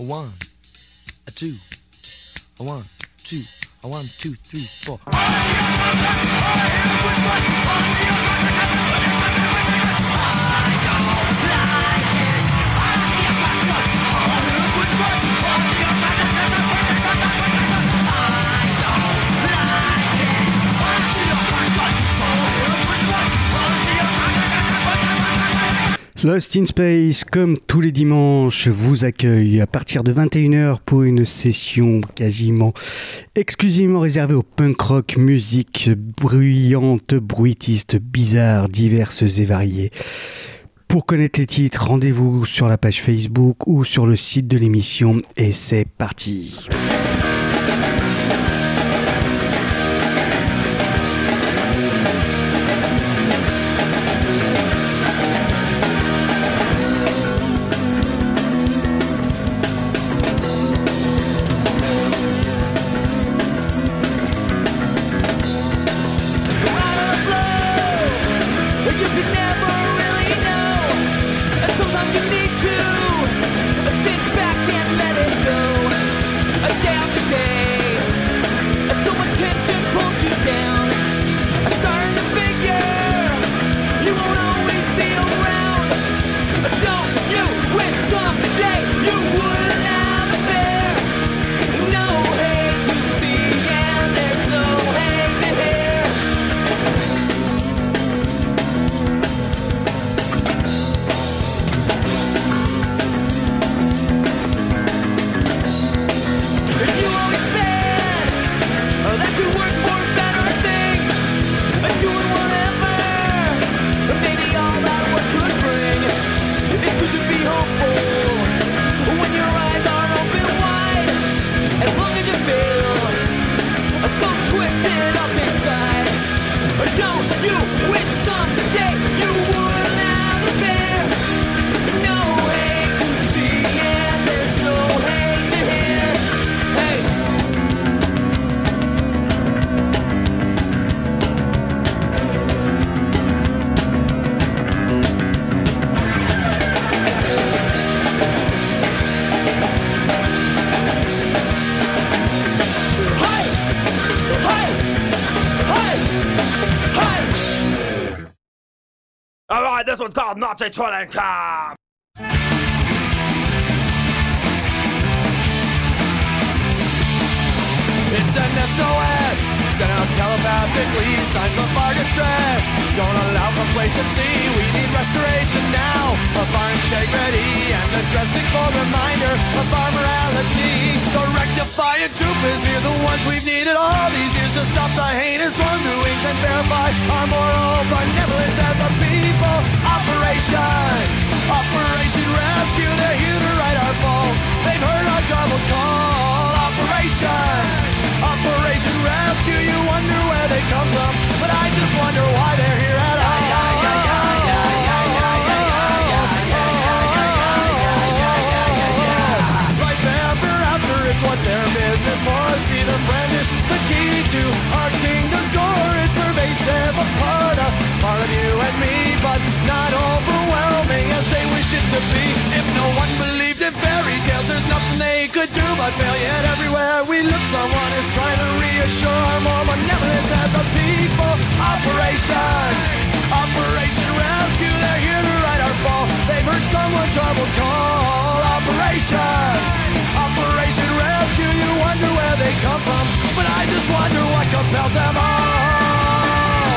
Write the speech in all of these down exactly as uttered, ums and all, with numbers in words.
a one, a two, a one, two, a one, two, three, four. Lost in Space, comme tous les dimanches, vous accueille à partir de vingt et une heures pour une session quasiment exclusivement réservée au punk rock, musique bruyante, bruitiste, bizarre, diverses et variées. Pour connaître les titres, rendez-vous sur la page Facebook ou sur le site de l'émission et c'est parti. This one's called Nazi Trolling Car. It's an S O S, sent out telepathically, signs of our distress. Don't allow complacency, we need restoration now of our integrity and a drastic full reminder of our morality. The rectifying truth is here, the ones we've needed all these years to stop the heinous wrongdoings and verify our moral benevolence as a people. Operation, Operation Rescue, they're here to right our fall. They've heard our troubled call. Operation, Operation Rescue, you wonder where they come from, but I just wonder why they're here at all. Life ever after, it's what their business for. See them brandish the key to our kingdom's door. It's pervasive, a part of, part of you and me, but not overwhelming as they wish it to be. If no one believed in fairy tales, there's nothing they could do but fail. Yet everywhere we look, someone is trying to reassure our more benevolence as a people. Operation, Operation Rescue, they're here to right our fall. They've heard someone's troubled call. Operation, Operation Rescue, you wonder where they come from, but I just wonder what compels them all.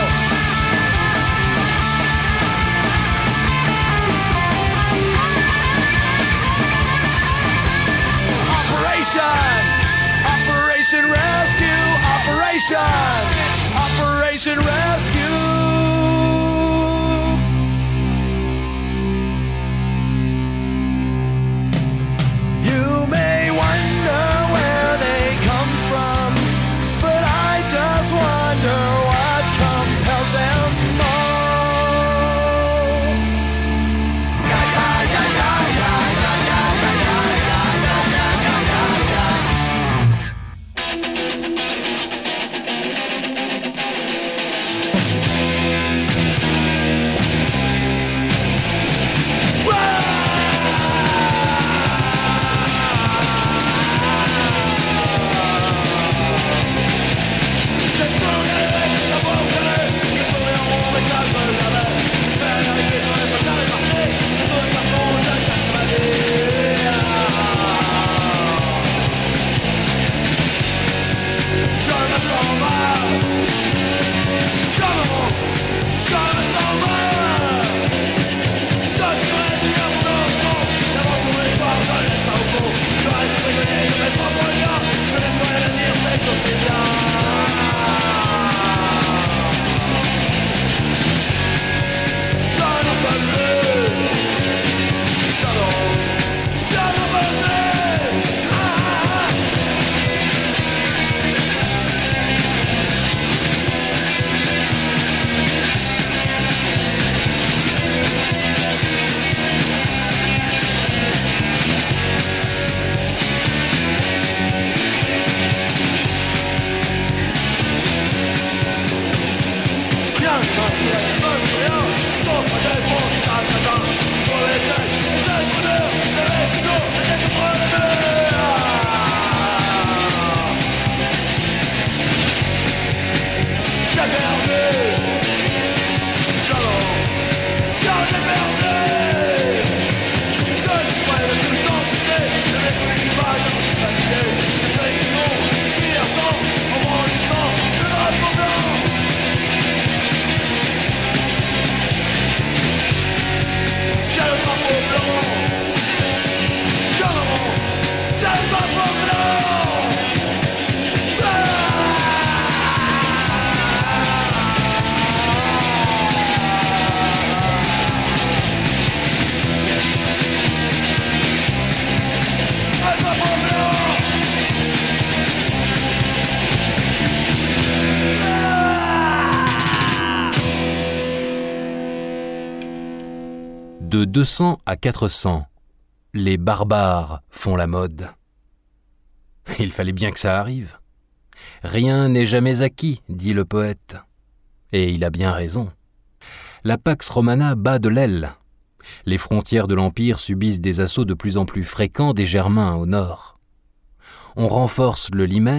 Operation, Operation Rescue, Operation, Operation Rescue. De deux cents à quatre cents, les barbares font la mode. Il fallait bien que ça arrive. Rien n'est jamais acquis, dit le poète. Et il a bien raison. La Pax Romana bat de l'aile. Les frontières de l'Empire subissent des assauts de plus en plus fréquents des Germains au nord. On renforce le limes.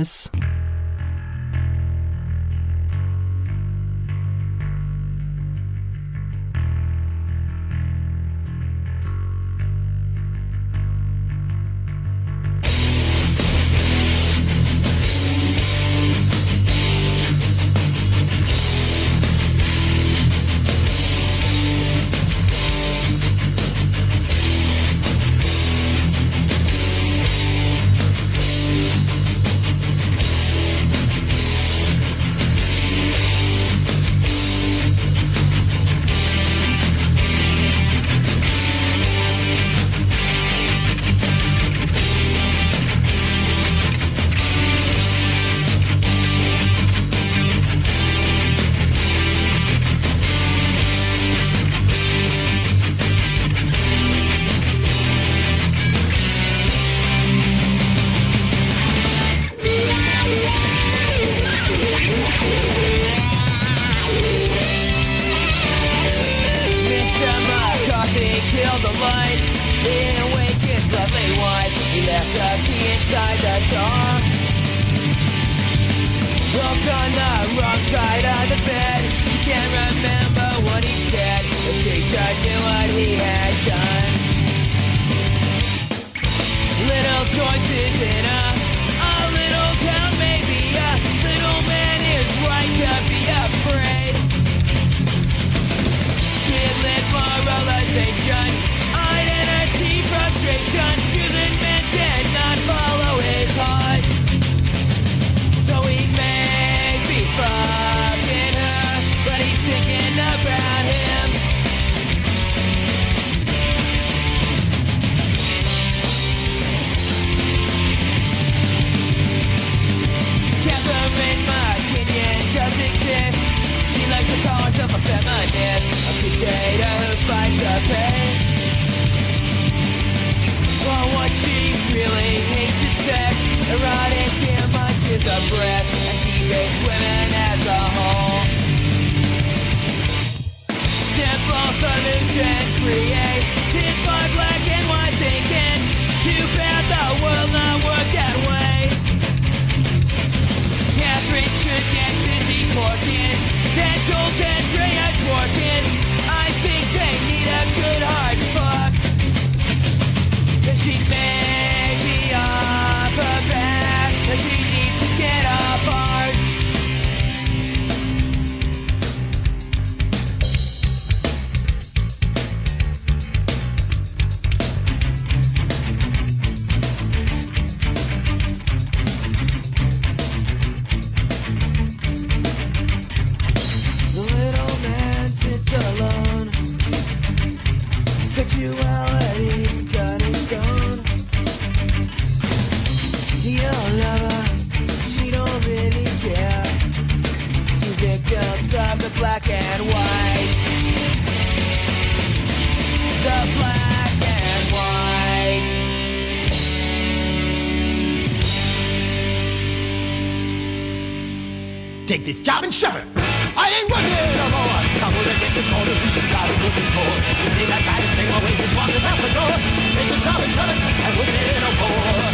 Take this job and shove it. I ain't working no more. Come on and get the call of who's got it looking for. You think I got to stay away, just walking out the door. Take this job and shove it. I ain't working no more.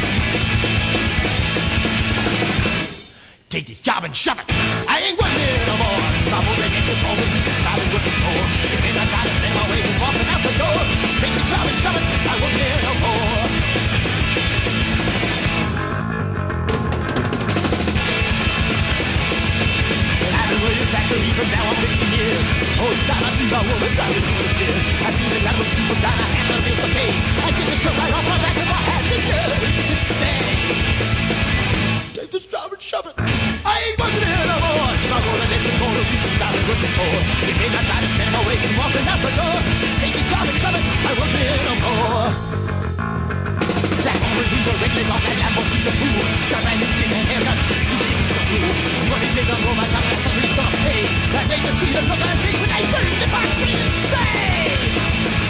Take this job and shove it. I ain't working no more. Come on and get the call of who's got it looking for. You think I got to stay away, just walking out the door. Take this job and shove it. I ain't working no more. Factory from now on fifteen years. Oh, God, I see my woman dying for the tears. I see a lot of people die and the bills to pay. I get the shirt right off my back if I had the nerve to stay. Take this job and shove it. I ain't working here no more. I'm gonna let the corner pieces down and looking for. You think I try to stand away and walking out the door. Take this job and shove it. I won't be here no more. That's all who's a redneck on that Lambo, he's a fool. Got my new skin and haircuts, he's so cool. What is it on my time, that's something stop, hey. I hate to see the look on his face when I turn if I can't stay.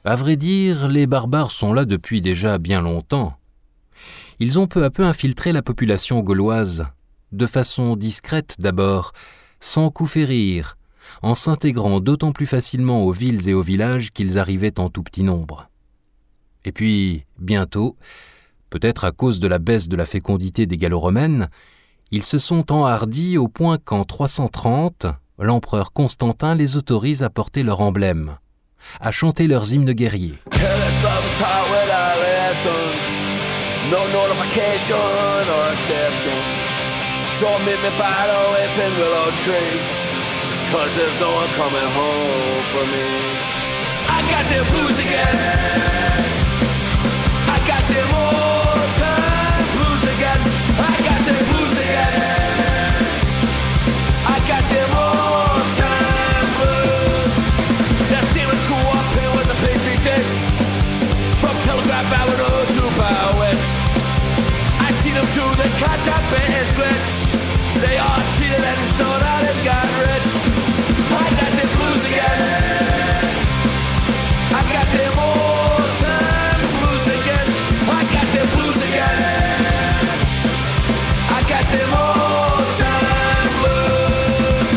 À vrai dire, les barbares sont là depuis déjà bien longtemps. Ils ont peu à peu infiltré la population gauloise, de façon discrète d'abord, sans coup férir, en s'intégrant d'autant plus facilement aux villes et aux villages qu'ils arrivaient en tout petit nombre. Et puis, bientôt, peut-être à cause de la baisse de la fécondité des Gallo-romaines, ils se sont enhardis au point qu'en trois cent trente, l'empereur Constantin les autorise à porter leur emblème, à chanter leurs hymnes guerriers. No notification or exception. So meet me by the whipping willow tree, cause there's no one coming home for me. I got them blues again. I got them old time blues again. I got them blues again. I got them old time blues. That seeming to up here was a pastry dish from Telegraph Avenue to Bowitch. I seen them do the cut up and switch. They all cheated and sold out and got rich. I got them blues again. I got them old time blues again. I got them blues again. I got them old time blues.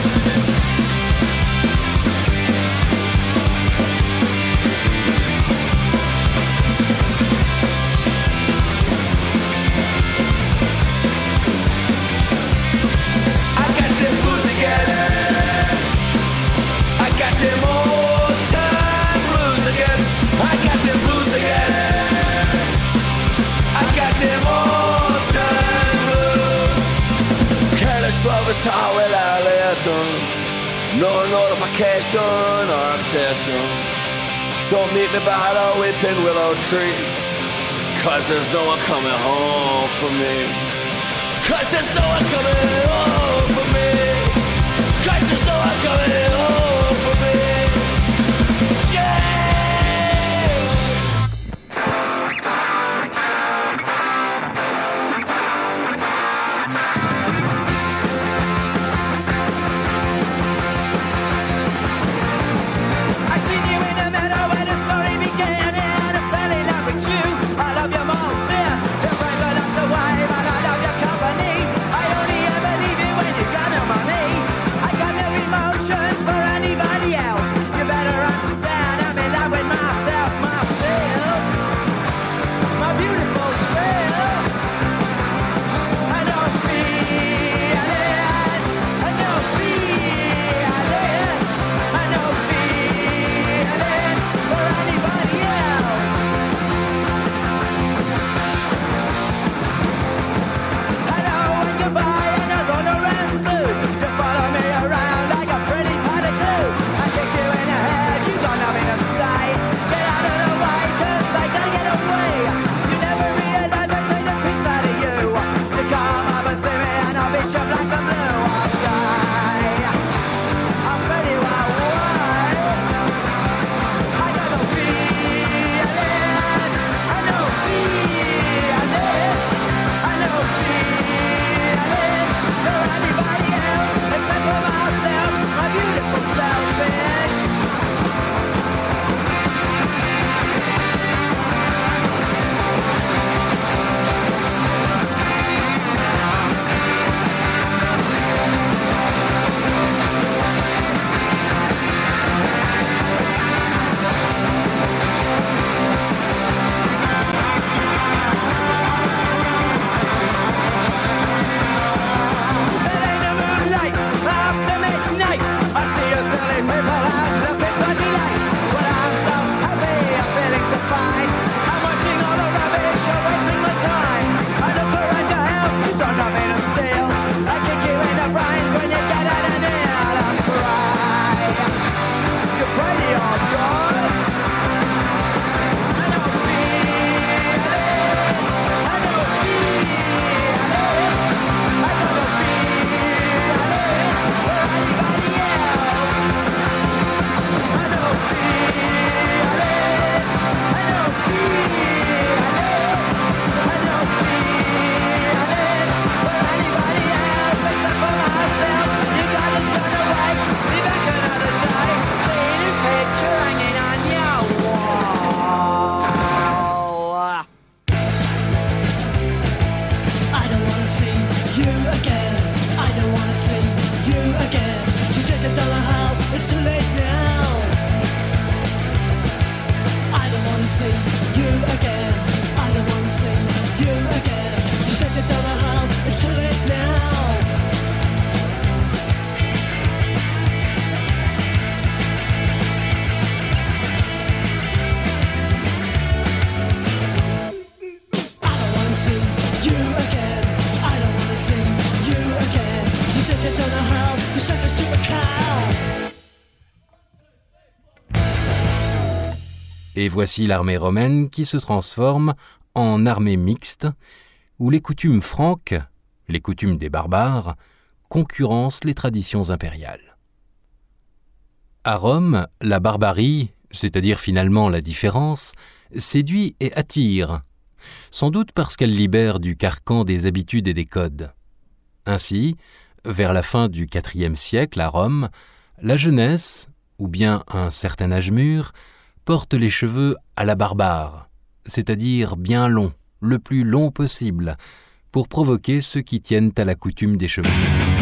I got them blues again. I got them old time blues again. I got them blues again. I got them old time blues. Careless lovers taught without lessons. No notification or obsession. So meet me by the weeping willow tree, cause there's no one coming home for me. Cause there's no one coming home for me. Cause there's no one coming home for me. Yeah! I seen you in the meadow where the story began, and I fell in love with you. I love your mom, dear. Your friends are lost away, but I love your company. I only ever leave you when you got no money. I got no emotion for anybody else. You better understand I'm in love with myself, myself. My beautiful self. I know feeling. I know feeling. I know feeling for anybody else. Hello and goodbye and I'll run around too. You follow me around like a pretty potty too. I kick you in the head, you got nothing to say. Get out of the way, cause I gotta get away. You never realize I take the piece out of you. You come up and see me and I'll beat you black and blue. I'll die, I'll spread you out wide. I got no feeling, I know feeling, I know feeling for anybody else except for myself, my beautiful selfish. Et voici l'armée romaine qui se transforme en armée mixte, où les coutumes franques, les coutumes des barbares, concurrencent les traditions impériales. À Rome, la barbarie, c'est-à-dire finalement la différence, séduit et attire, sans doute parce qu'elle libère du carcan des habitudes et des codes. Ainsi, vers la fin du quatrième siècle à Rome, la jeunesse, ou bien un certain âge mûr, porte les cheveux à la barbare, c'est-à-dire bien longs, le plus long possible, pour provoquer ceux qui tiennent à la coutume des cheveux.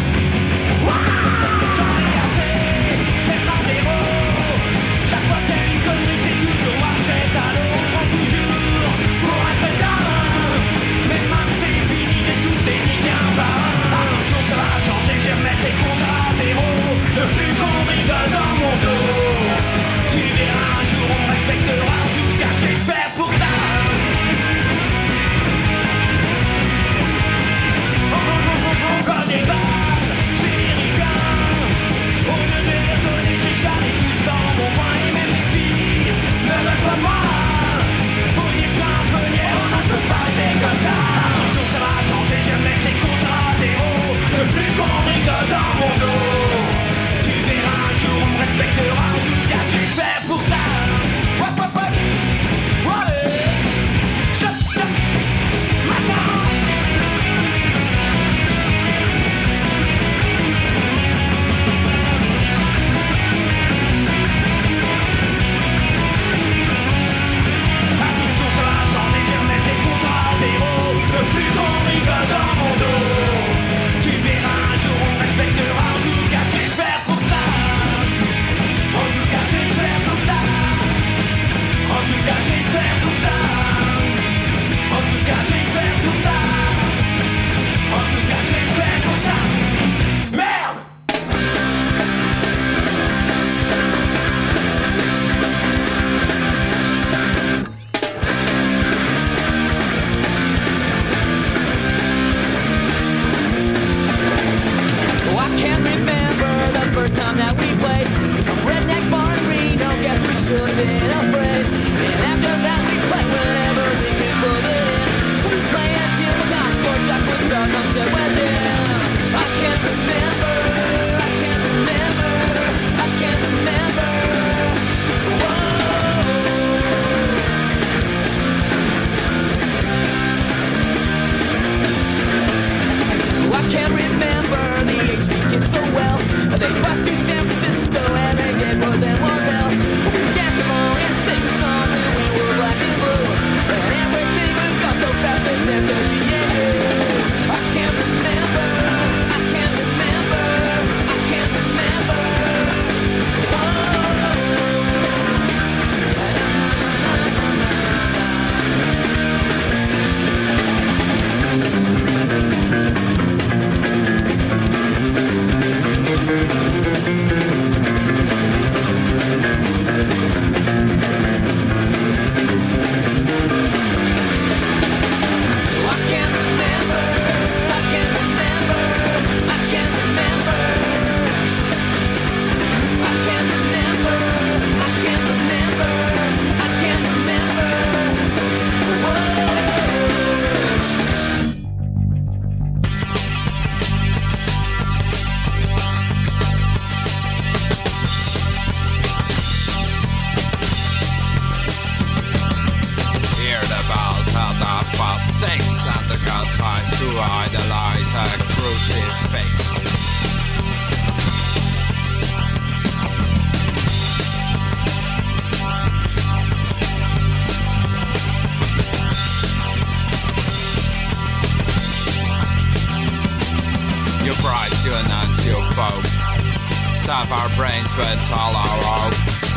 Stuff our brains with all our hope.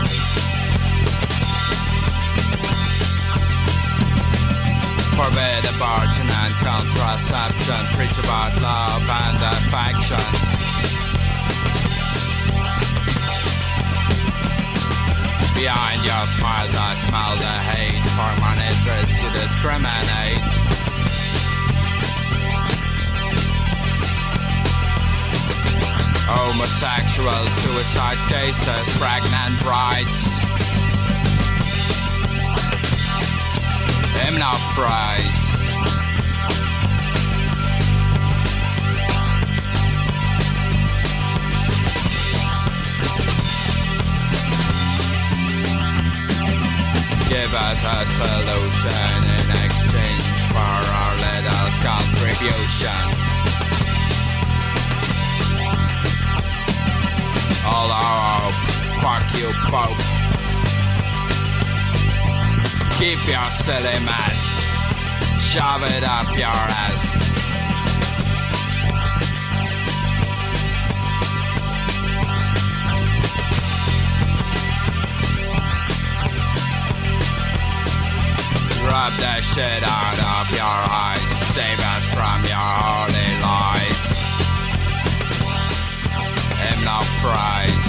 Forbid abortion and contraception. Preach about love and affection. Behind your smiles I smell the hate. For my interests to discriminate. Homosexual suicide cases, pregnant brides. I'm not prize. Give us a solution in exchange for our little contribution. All our hope, fuck you, Pope. Keep your silly mess, shove it up your ass. Rub the shit out of your eyes, save us from your holy lies. I'm not prize.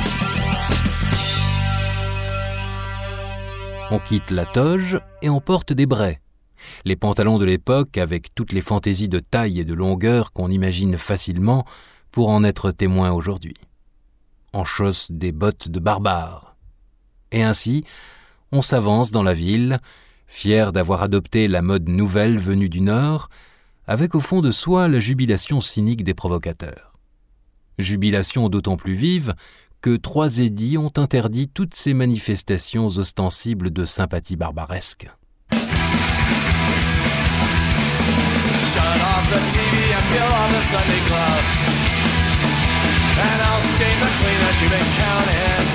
On quitte la toge et on porte des braies. Les pantalons de l'époque avec toutes les fantaisies de taille et de longueur qu'on imagine facilement pour en être témoin aujourd'hui. On chausse des bottes de barbares. Et ainsi, on s'avance dans la ville, fier d'avoir adopté la mode nouvelle venue du Nord, avec au fond de soi la jubilation cynique des provocateurs. Jubilation d'autant plus vive que trois édits ont interdit toutes ces manifestations ostensibles de sympathie barbaresque. Shut off the T V and peel off the Sunday gloves, and I'll stain the clean that you've been counting.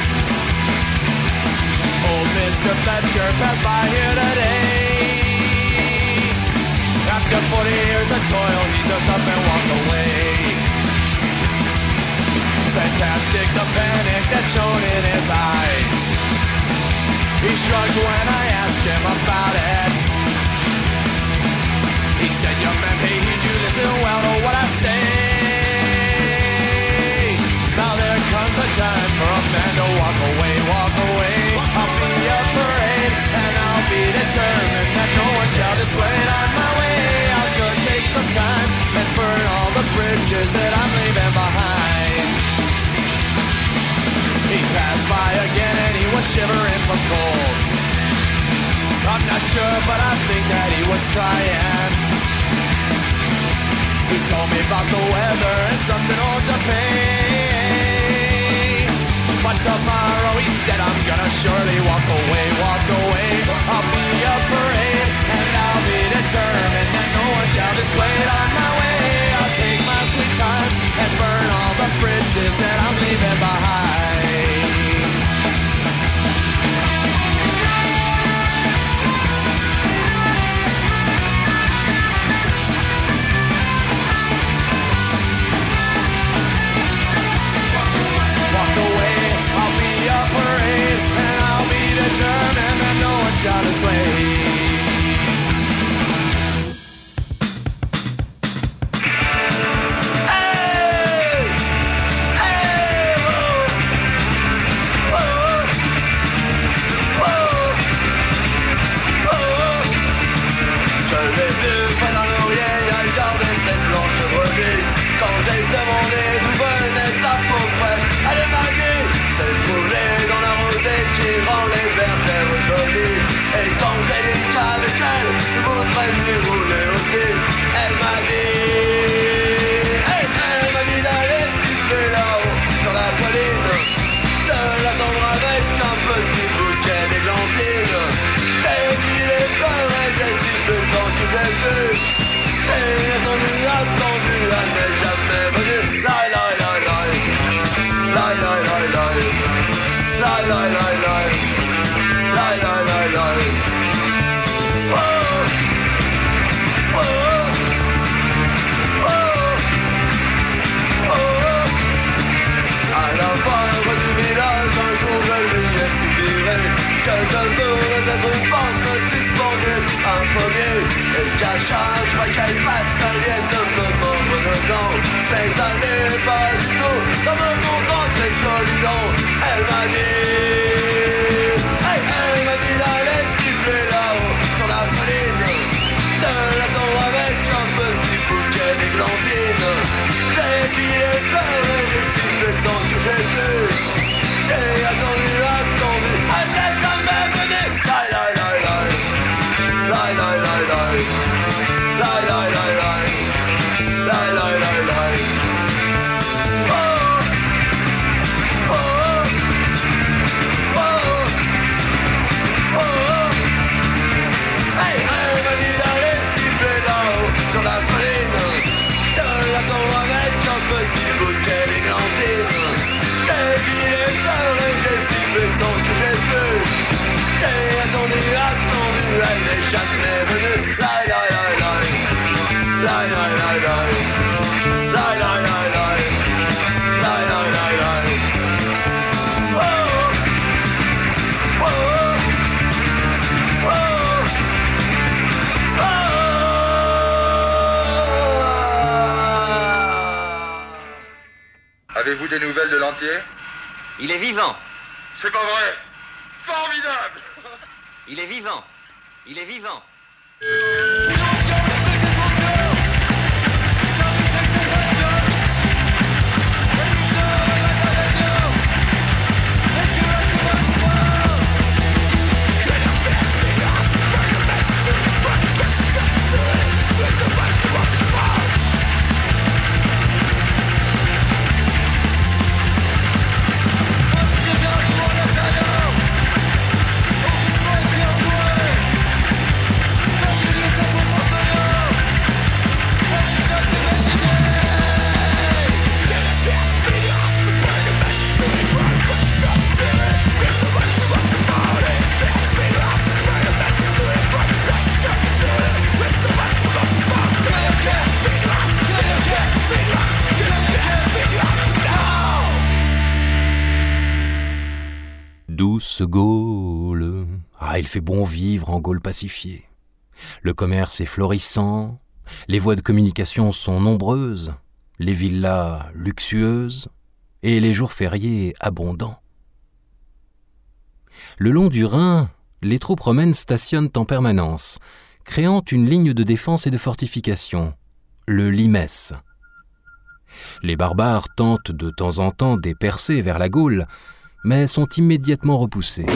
Old Mister Fletcher passed by here today. After forty years of toil, he just up and walked away. Fantastic, the panic that shone in his eyes. He shrugged when I asked him about it. He said, young man, pay heed, you listen well to what I say. Now there comes a time for a man to walk away, walk away. I'll be a parade, and I'll be determined that no one shall dissuade on my way. I'll sure take some time and burn all the bridges that I'm leaving behind. He passed by again and he was shivering from cold. I'm not sure, but I think that he was trying. He told me about the weather and something on to pay. But tomorrow he said I'm gonna surely walk away, walk away. I'll be a parade and I'll be determined that no one shall dissuade on my way. I'll take my sweet time and burn all the bridges that I'm leaving behind. Determined that no one shall dissuade. Hey! Hey! Whoa! Whoa! Whoa! Whoa! Je l'ai vu pendant l'oreiller, elle gardait ses blanches brebis. Quand j'ai demandé d'où venait sa peau fraîche, elle m'a dit, c'est de rouler dans la rosée qui rend les bergères jolies. Et quand j'ai dit qu'avec elle, je voudrais mieux rouler aussi, elle m'a dit, hey, elle m'a dit d'aller siffler là-haut sur la colline, de l'attendre avec un petit bouquet d'églantines. J'ai dit les fleurs et j'ai sifflé tant que j'ai vu. J'ai attendu, attendu, elle n'est jamais venue. La la la la, la la la la, la la la la, la la la la. Oh, oh, oh, oh. À la fin du village, un jour je lui ai suggéré que je devrais être une femme suspendue, un pommier, et qu'à chaque fois qu'elle passe, elle vienne de me mordre dedans. Mais ça n'est pas si tôt, dans me montant ses jolies dents. Elle m'a dit, hey, elle m'a dit d'aller siffler là-haut sur la colline, de l'attendre avec un petit bouquet d'églantines. J'ai dit les fleurs et j'ai sifflé tant que j'ai pu. J'ai attendu, attendu, elle n'est jamais venue. La la la la, la Avez-vous des nouvelles de l'entier? Il est vivant. C'est pas vrai. Formidable. Il est vivant. Il est vivant. Douce Gaule, ah, il fait bon vivre en Gaule pacifiée. Le commerce est florissant, les voies de communication sont nombreuses, les villas luxueuses et les jours fériés abondants. Le long du Rhin, les troupes romaines stationnent en permanence, créant une ligne de défense et de fortification, le limes. Les barbares tentent de temps en temps des percées vers la Gaule, mais sont immédiatement repoussés.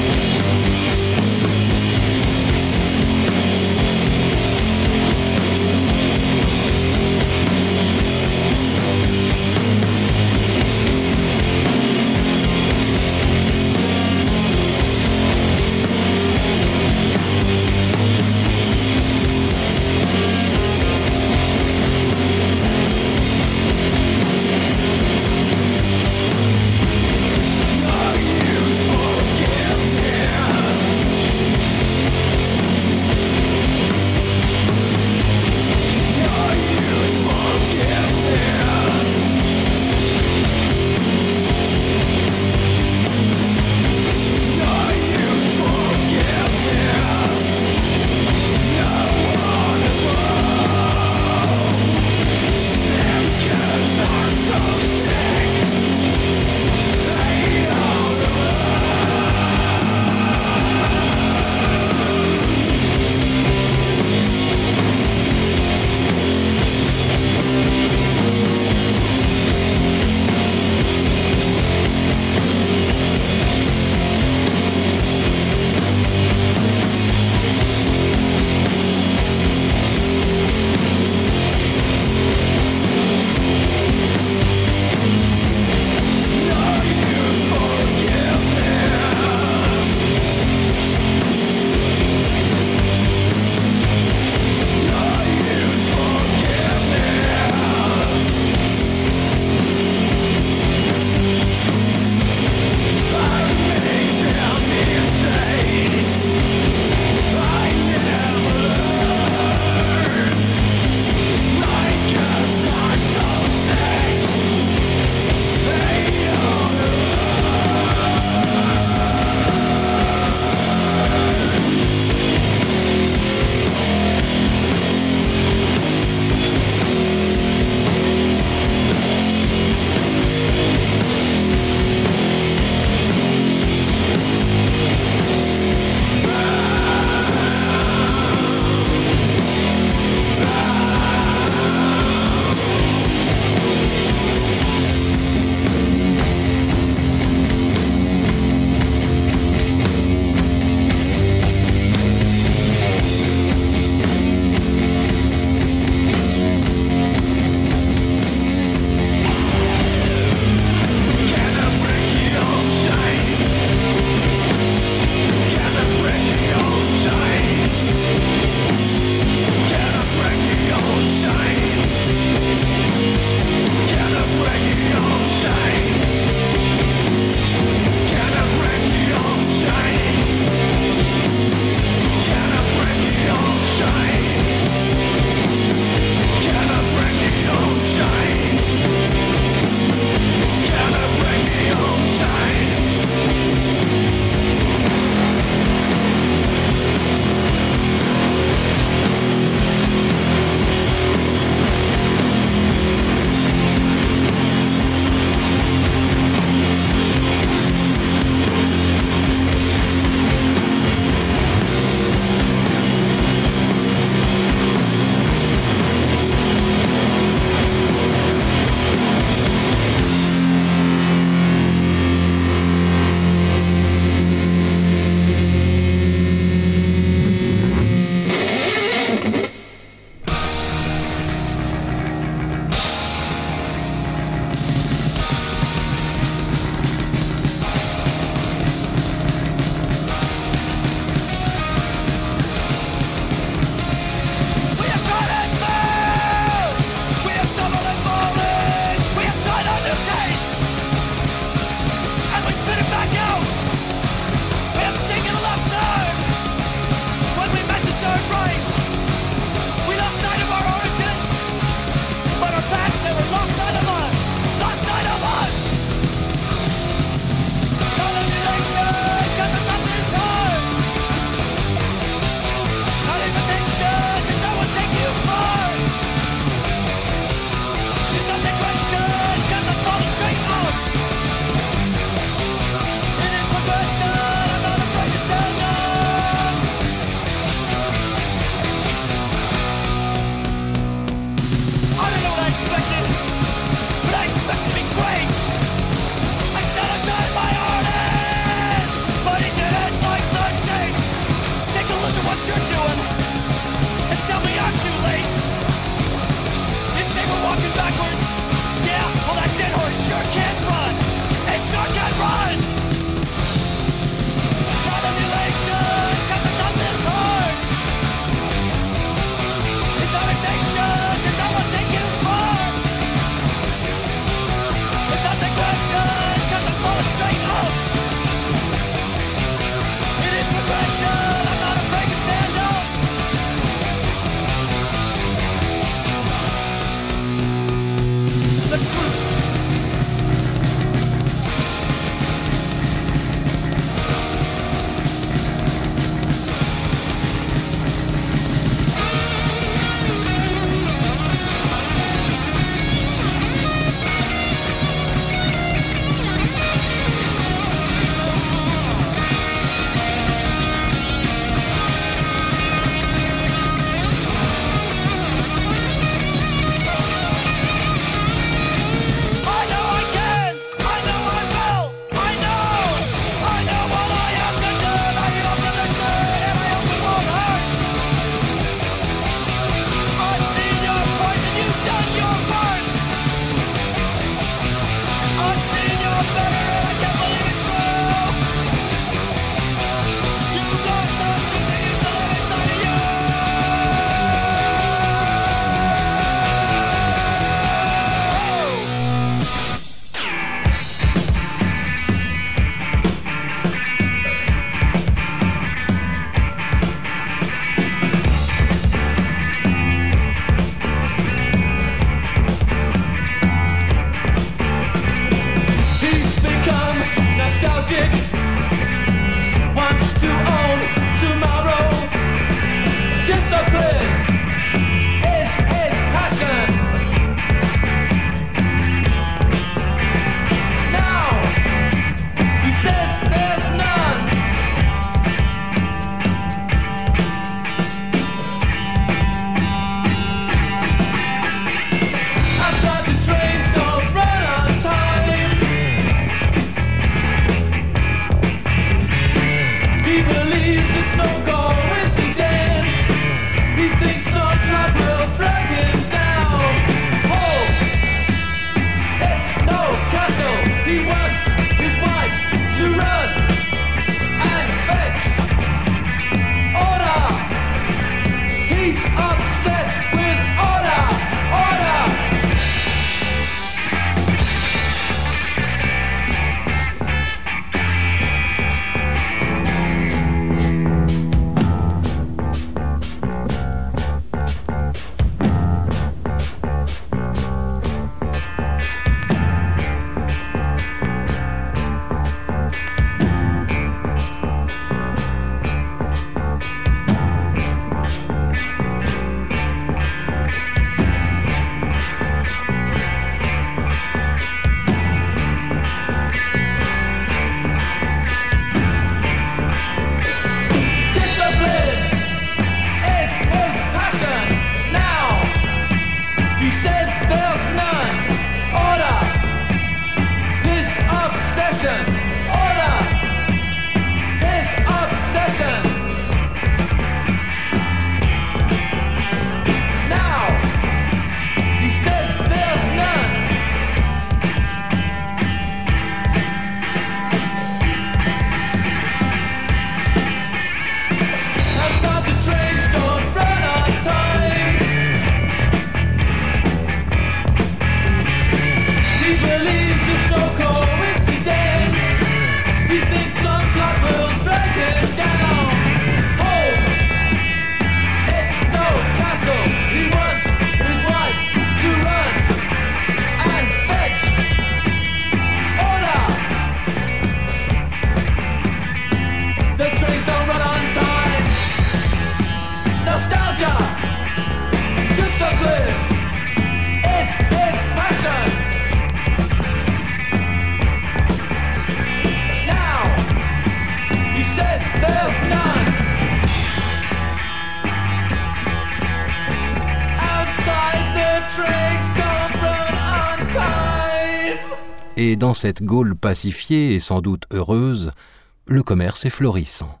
Et dans cette Gaule pacifiée et sans doute heureuse, le commerce est florissant.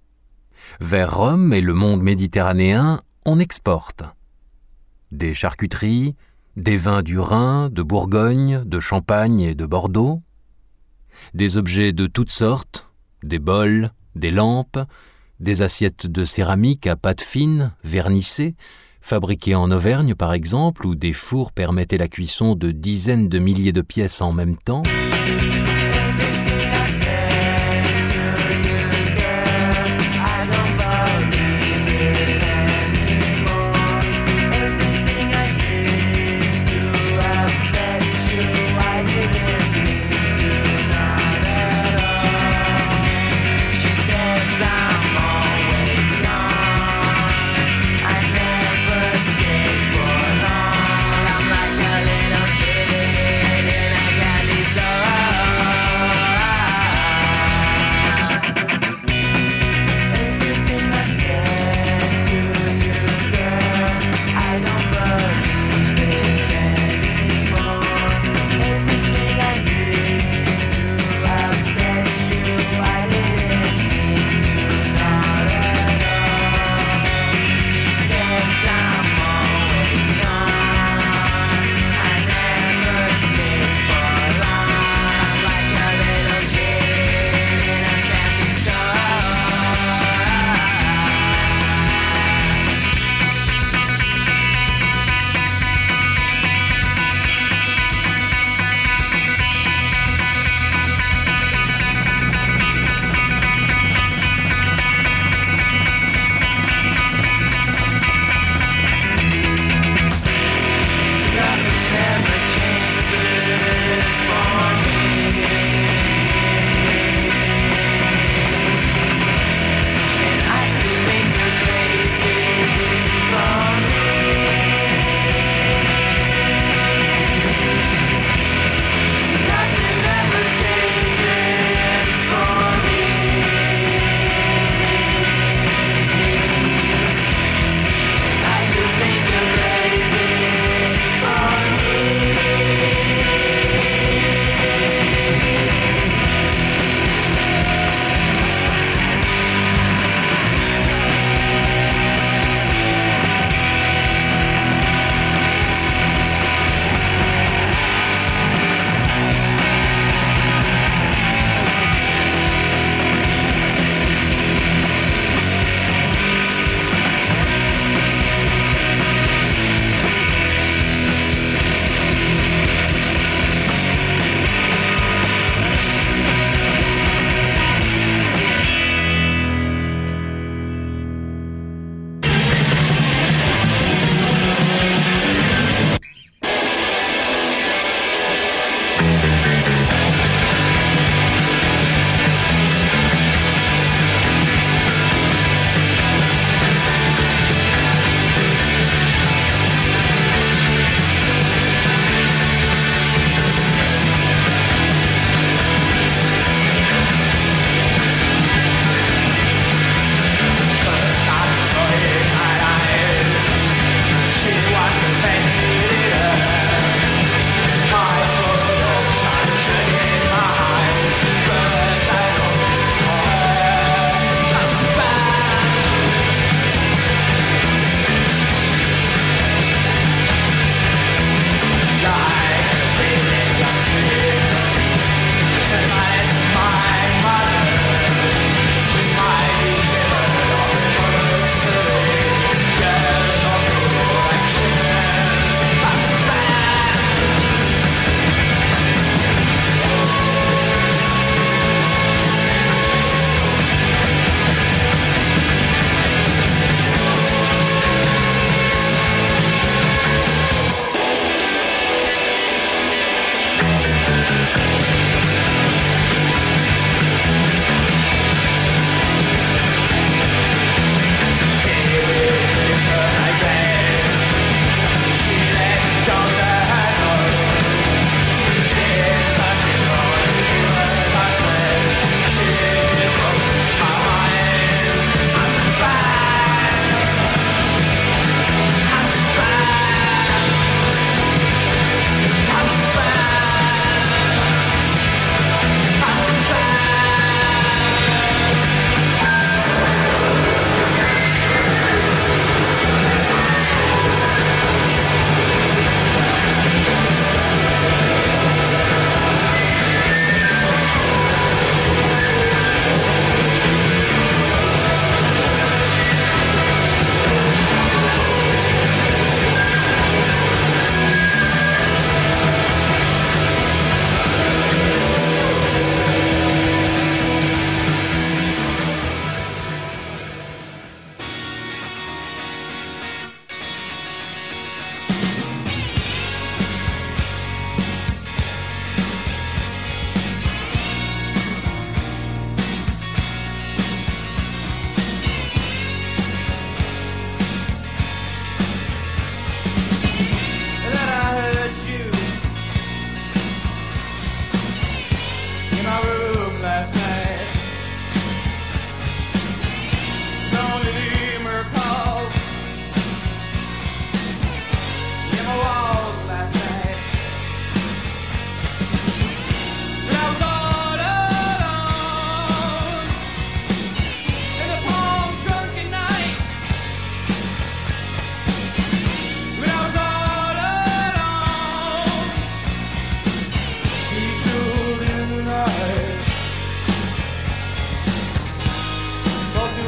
Vers Rome et le monde méditerranéen, on exporte des charcuteries, des vins du Rhin, de Bourgogne, de Champagne et de Bordeaux, des objets de toutes sortes, des bols, des lampes, des assiettes de céramique à pâte fine, vernissées, fabriquées en Auvergne par exemple, où des fours permettaient la cuisson de dizaines de milliers de pièces en même temps.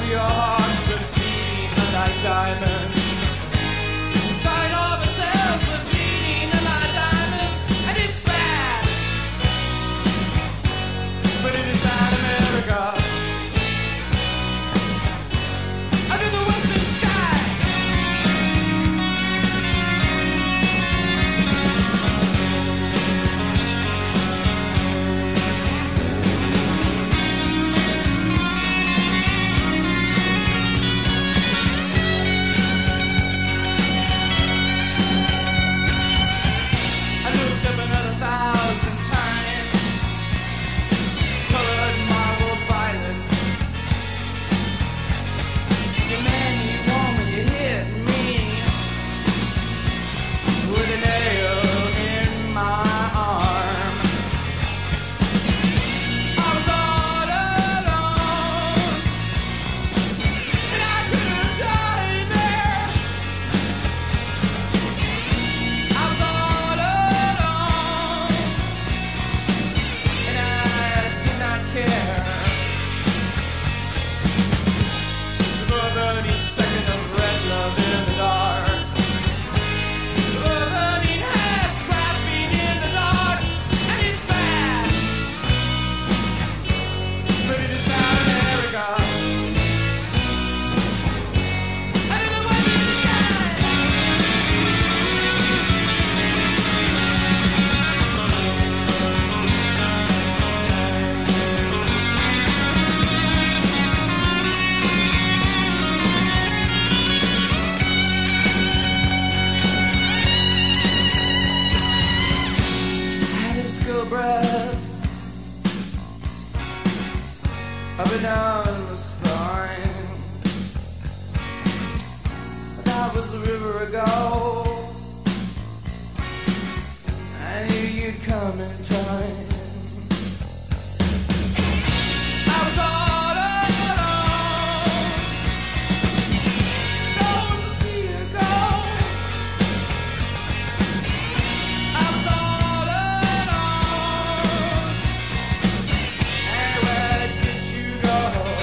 your heart's been feeding the night diamonds. Find all the cells with feeding the night diamonds, and it's bad, but it is not America. Under the western sky. Up and down the spine. That was a river ago. I knew you'd come in time. I was all alone. No one to see you go. I was all alone. And where did you go?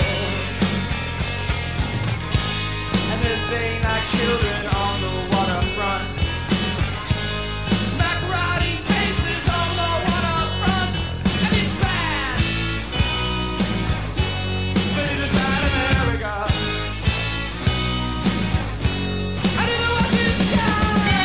And there's vain like children on the waterfront. Smack rotting faces on the waterfront. And it's bad, but it is not America. Under the western sky.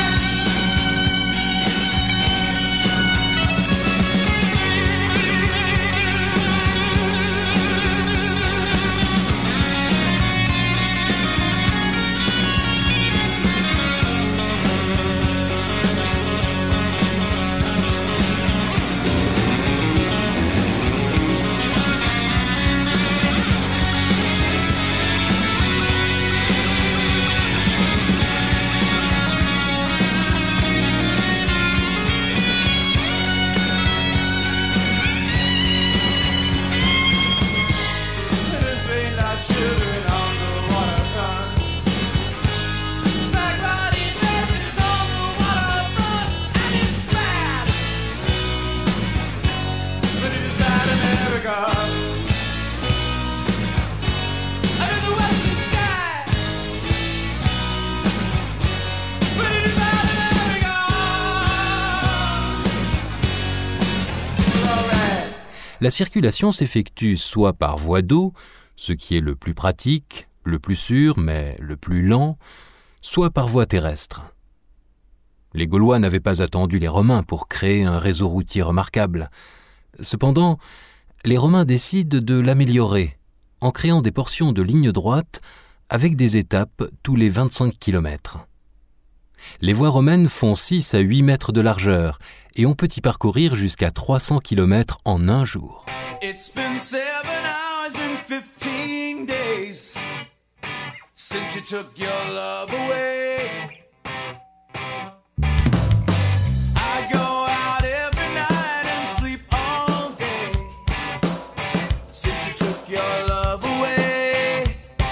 There's vain like children on the waterfront. Smack rotting faces on the waterfront. And it's bad, but it is not America. Under the western sky. But it is not America. All right. La circulation s'effectue soit par voie d'eau, ce qui est le plus pratique, le plus sûr, mais le plus lent, soit par voie terrestre. Les Gaulois n'avaient pas attendu les Romains pour créer un réseau routier remarquable. Cependant, les Romains décident de l'améliorer en créant des portions de ligne droite avec des étapes tous les vingt-cinq kilomètres. Les voies romaines font six à huit mètres de largeur et on peut y parcourir jusqu'à trois cents kilomètres en un jour. It's been seven hours and fifteen days since you took your love away. I go out every night and sleep all day since you took your love away.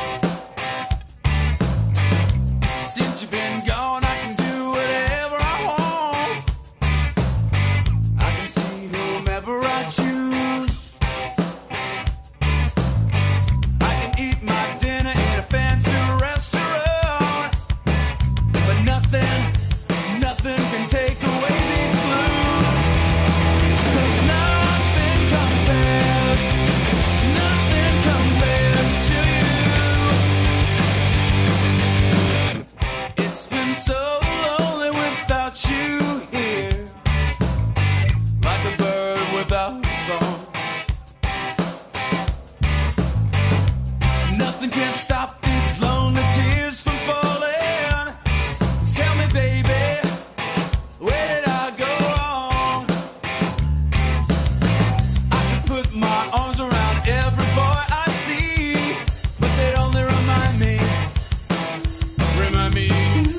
Since you've been gone, I can do whatever I want. I can see whomever I choose. I can eat my dinner can't stop these lonely tears from falling. Tell me, baby, where did I go wrong? I could put my arms around every boy I see, but they'd only remind me, remind me.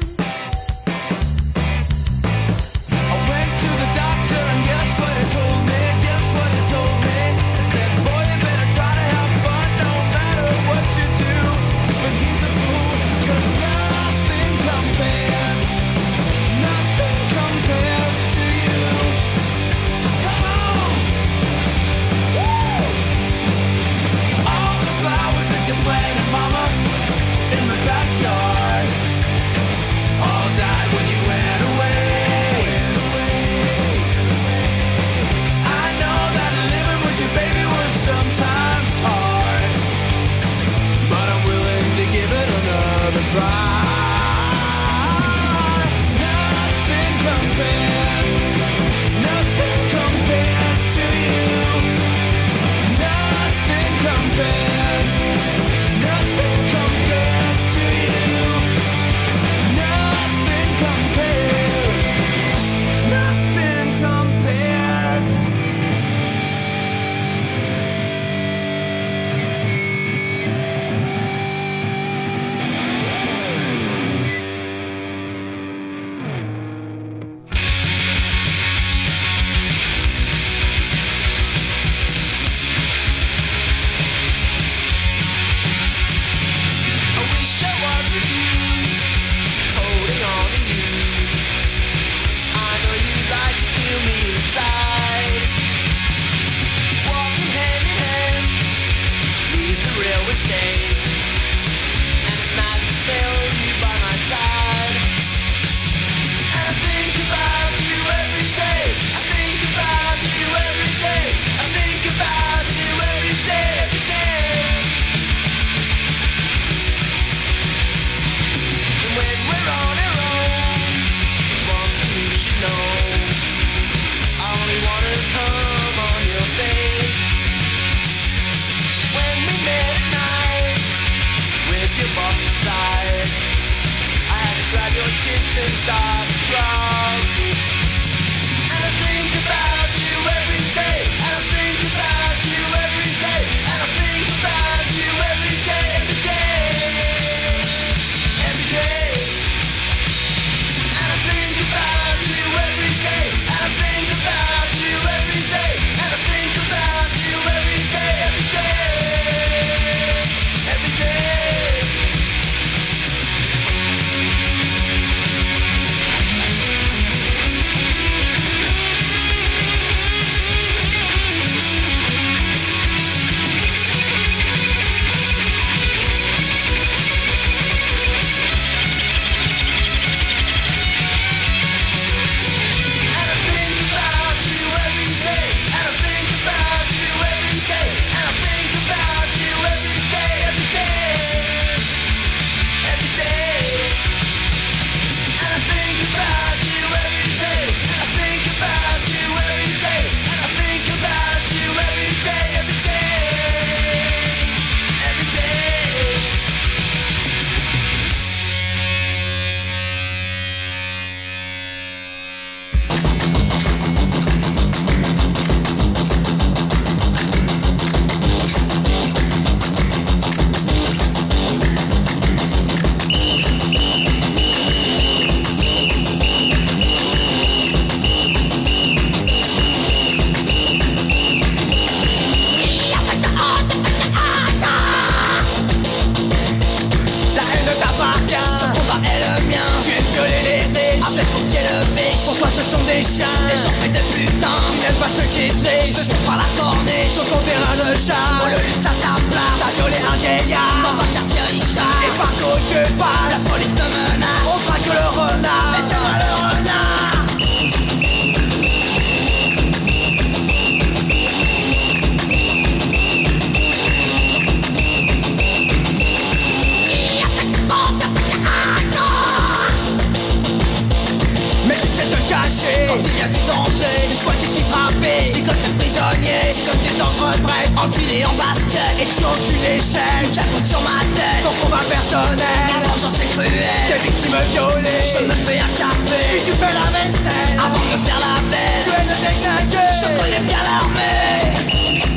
I went to the doctor and guess what he told me, guess what he told me. He said, boy, you better try to have fun no matter what you do. But he's a fool, cause nothing compares, nothing compares to you. Come on! Woo! All the flowers that you planted, mama, in the backyard, all died when you went away. I know that living with you, baby, was sometimes hard, but I'm willing to give it another try. Nothing compares, nothing compares to you. Nothing compares, nothing compares to you. Nothing compares, nothing compares. I wish I was with you, holding on to you. I know you'd like to feel me inside. Walking hand in hand leaves a railway stain, and it's nice to smell you by my side. And I think about you every day. I think about you every day. I think about you every day, every day. And when we're on our own, there's one thing you should know. I only wanna come on your face. When we met at night, with your box inside, I had to grab your tits and start to drop. And I think about you every day. And I think about you every day. And I think about you every day, every day, every day. And I think about you every day. And I think about you every day. And I think about you every day, every day, every day. prisonnier. Tu donnes des ordres, bref, enculé en basket. Et tu encules les chaînes, une cagoule sur ma tête. personnel. La vengeance est cruelle, des victimes violées. Je me fais un café, puis tu fais la vaisselle. Avant de me faire la belle, tu es le déglingué. Je connais bien l'armée.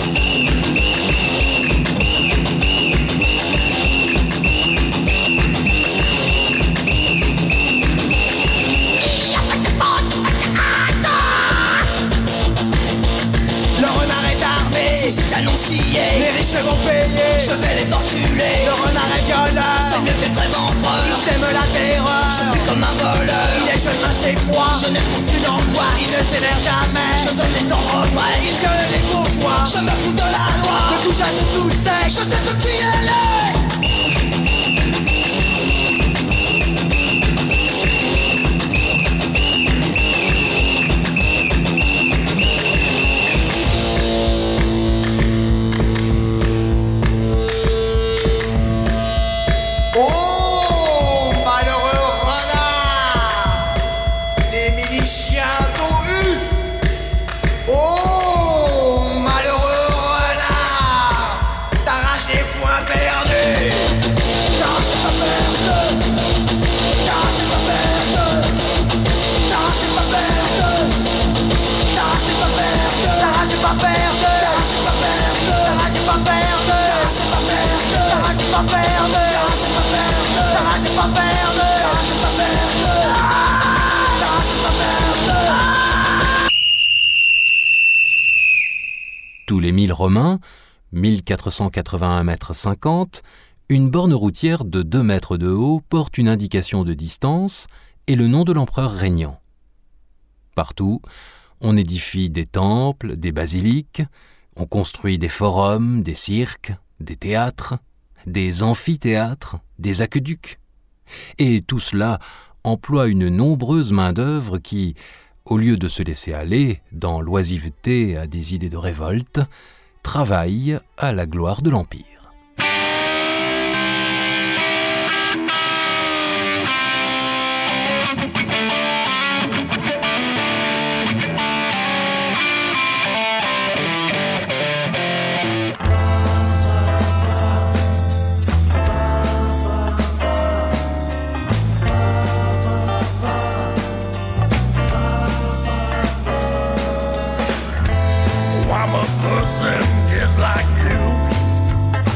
C'est canon scié, les riches vont payer. Je vais les enculer, le renard est violeur. C'est mieux d'être ventreux, il sème la terreur. Je suis comme un voleur, il est jeune, mince et froid. Je n'éprouve plus d'angoisse, il ne s'énerve jamais. Je donne les ordres prêts, il viole les bourgeois. Je me fous de la loi, de tout ça je tout sais. Je sais ce qui est laid. Tous les mille romains, mille quatre cent quatre-vingt-un mètres cinquante, une borne routière de deux mètres de haut porte une indication de distance et le nom de l'empereur régnant. Partout, on édifie des temples, des basiliques, on construit des forums, des cirques, des théâtres, des amphithéâtres, des aqueducs. Et tout cela emploie une nombreuse main-d'œuvre qui, au lieu de se laisser aller dans l'oisiveté à des idées de révolte, travaille à la gloire de l'Empire. I'm a person just like you.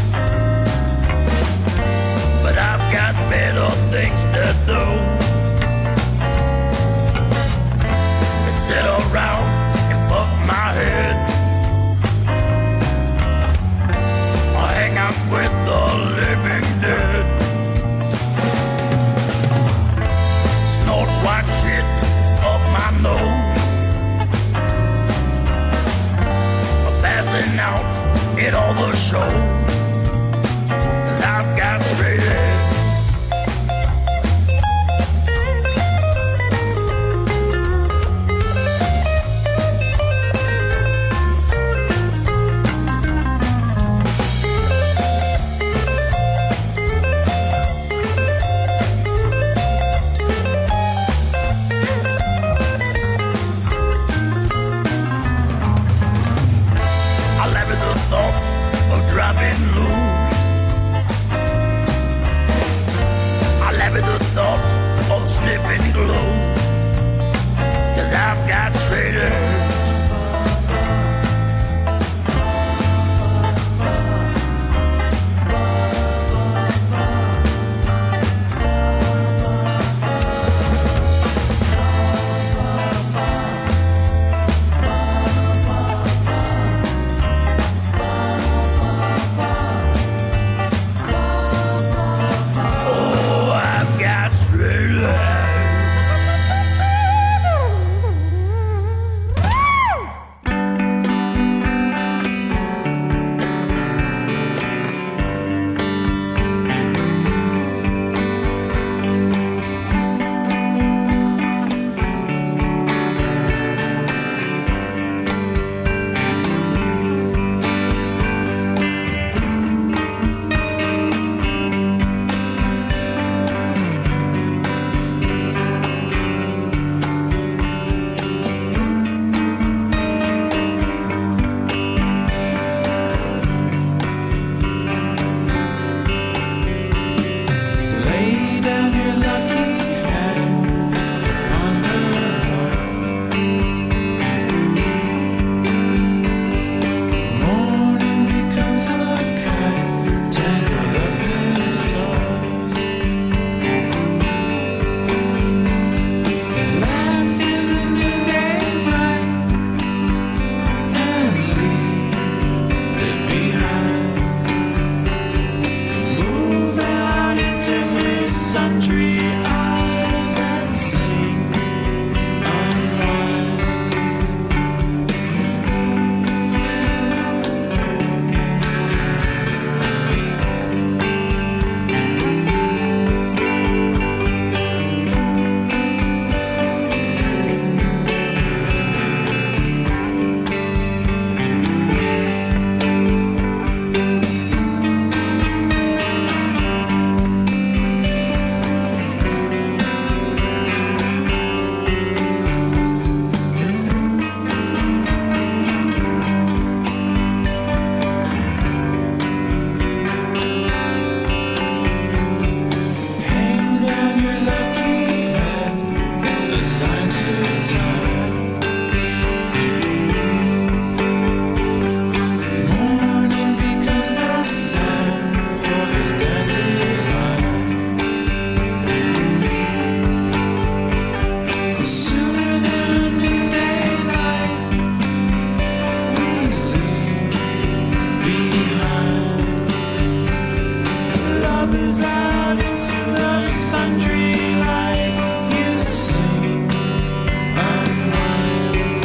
is out into the sundry light. You sing and whine.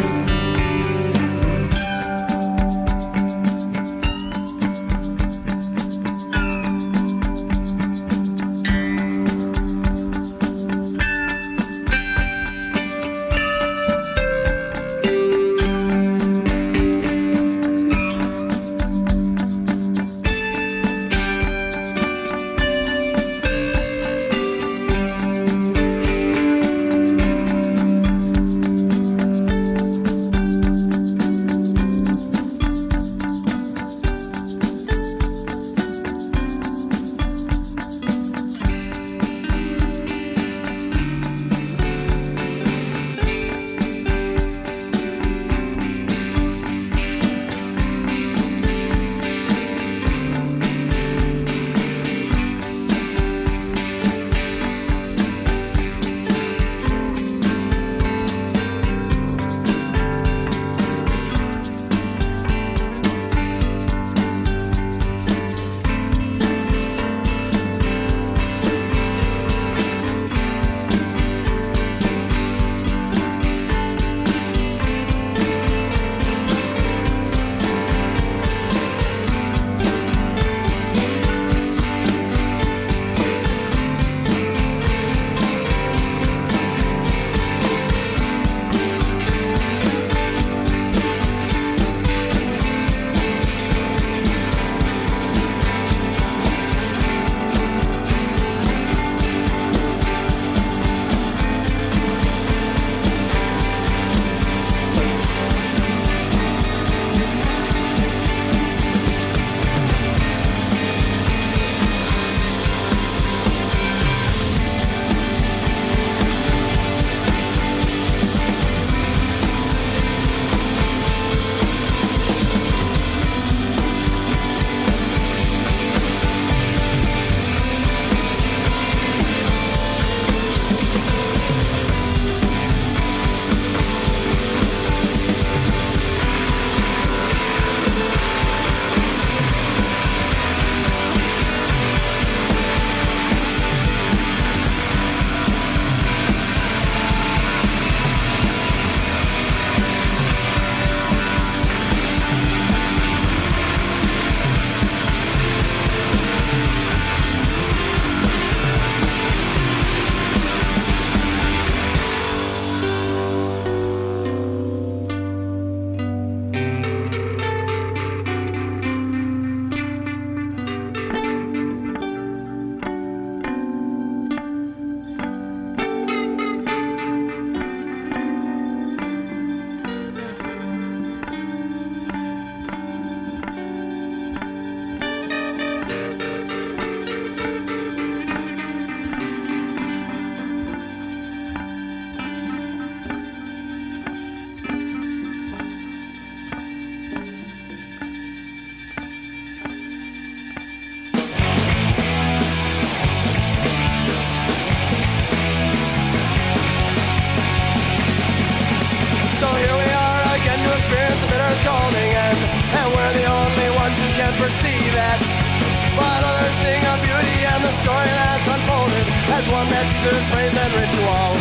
scalding end, and we're the only ones who can perceive it. But others sing of beauty and the story that's unfolded as one that uses praise and ritual.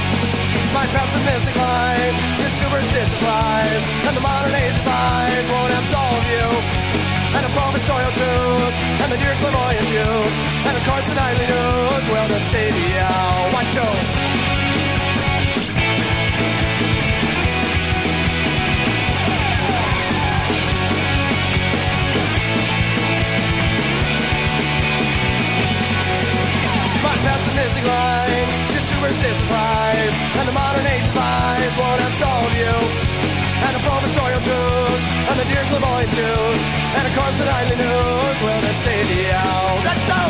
My pessimistic lines, your superstitious lies, and the modern age's lies won't absolve you. And a professorial truth, and the dear clairvoyant youth, and of course the nightly news will deceive you. Watch out! My pessimistic lines, your superstitious lies, and the modern age's lies won't absolve you. And the professorial truth, and the dear clairvoyant truth, and of course the nightly news will deceive you. Let's go!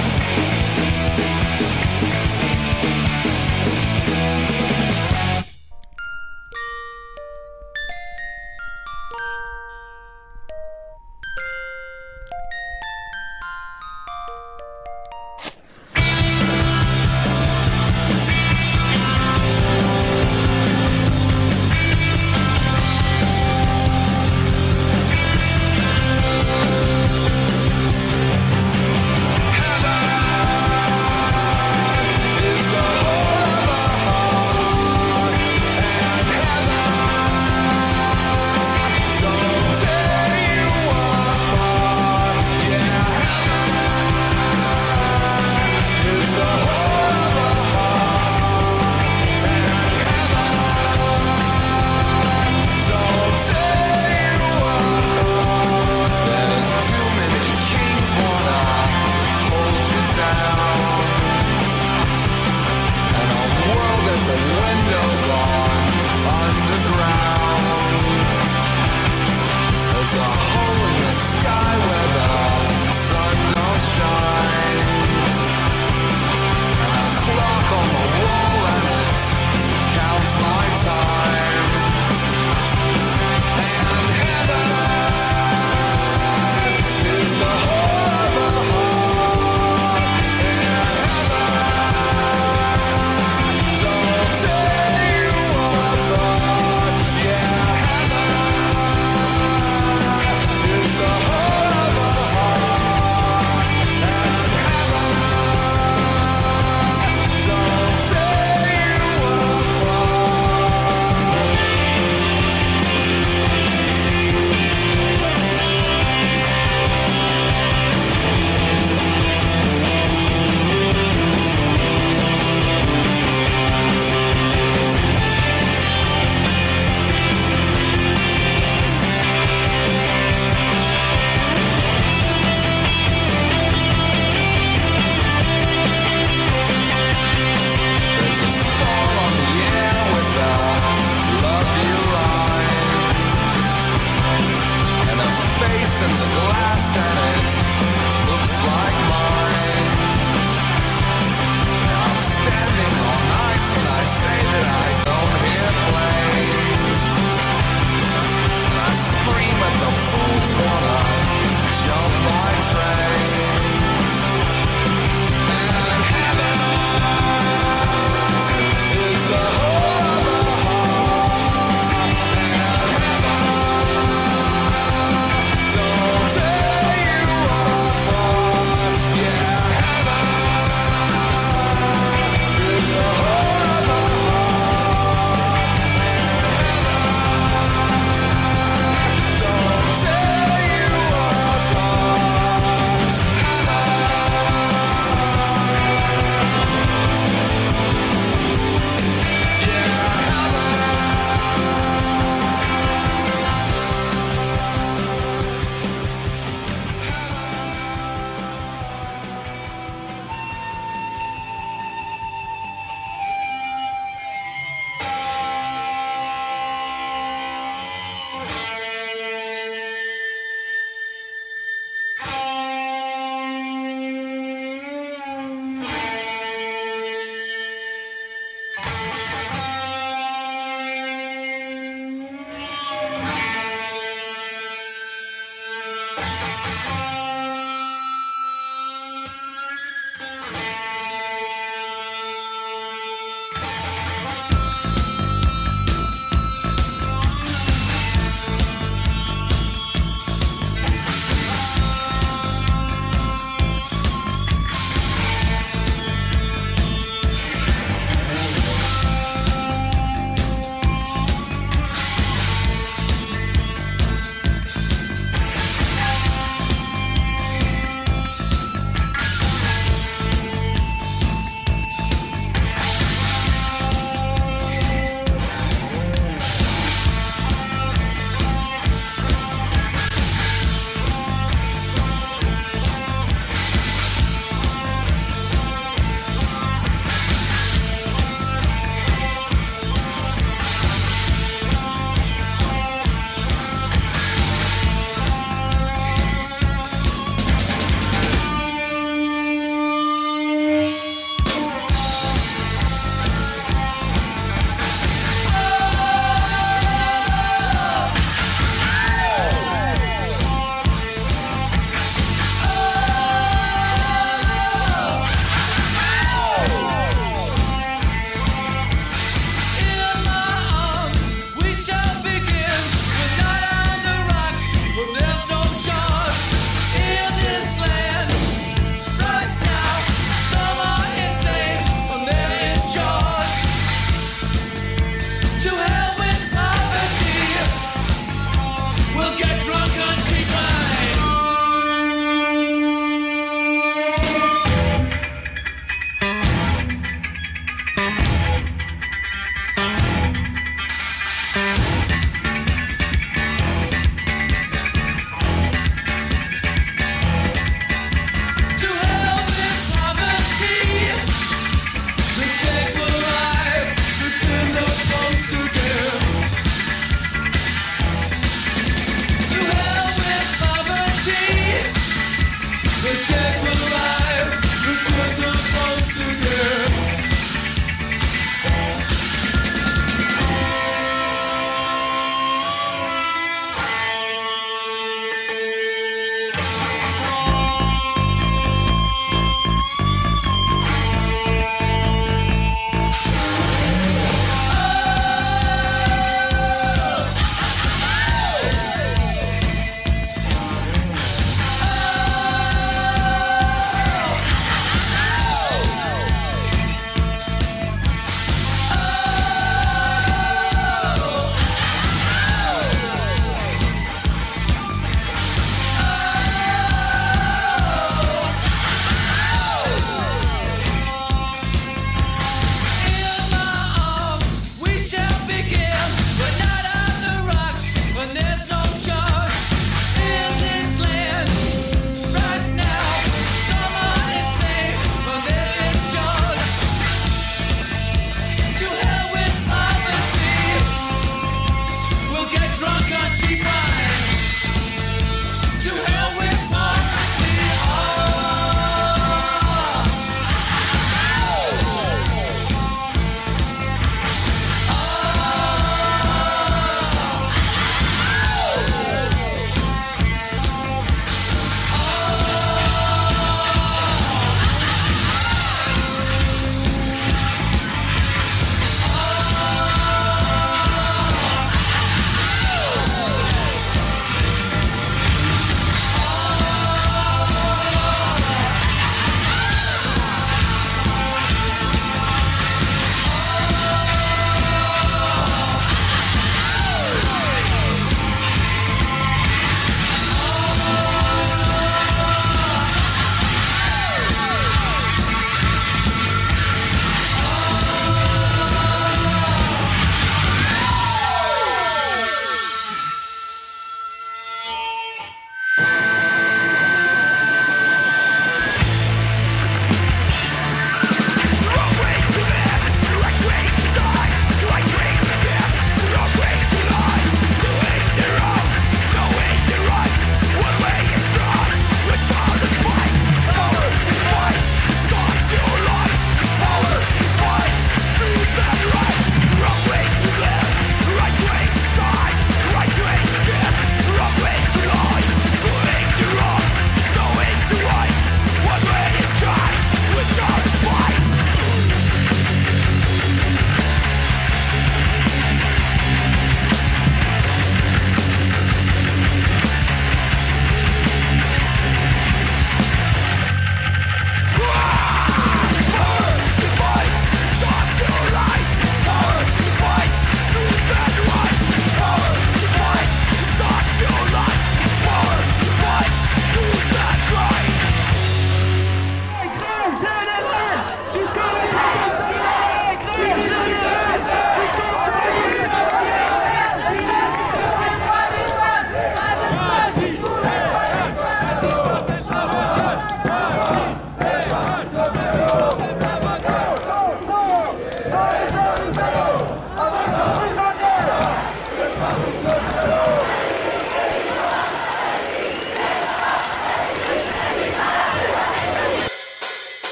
Heaven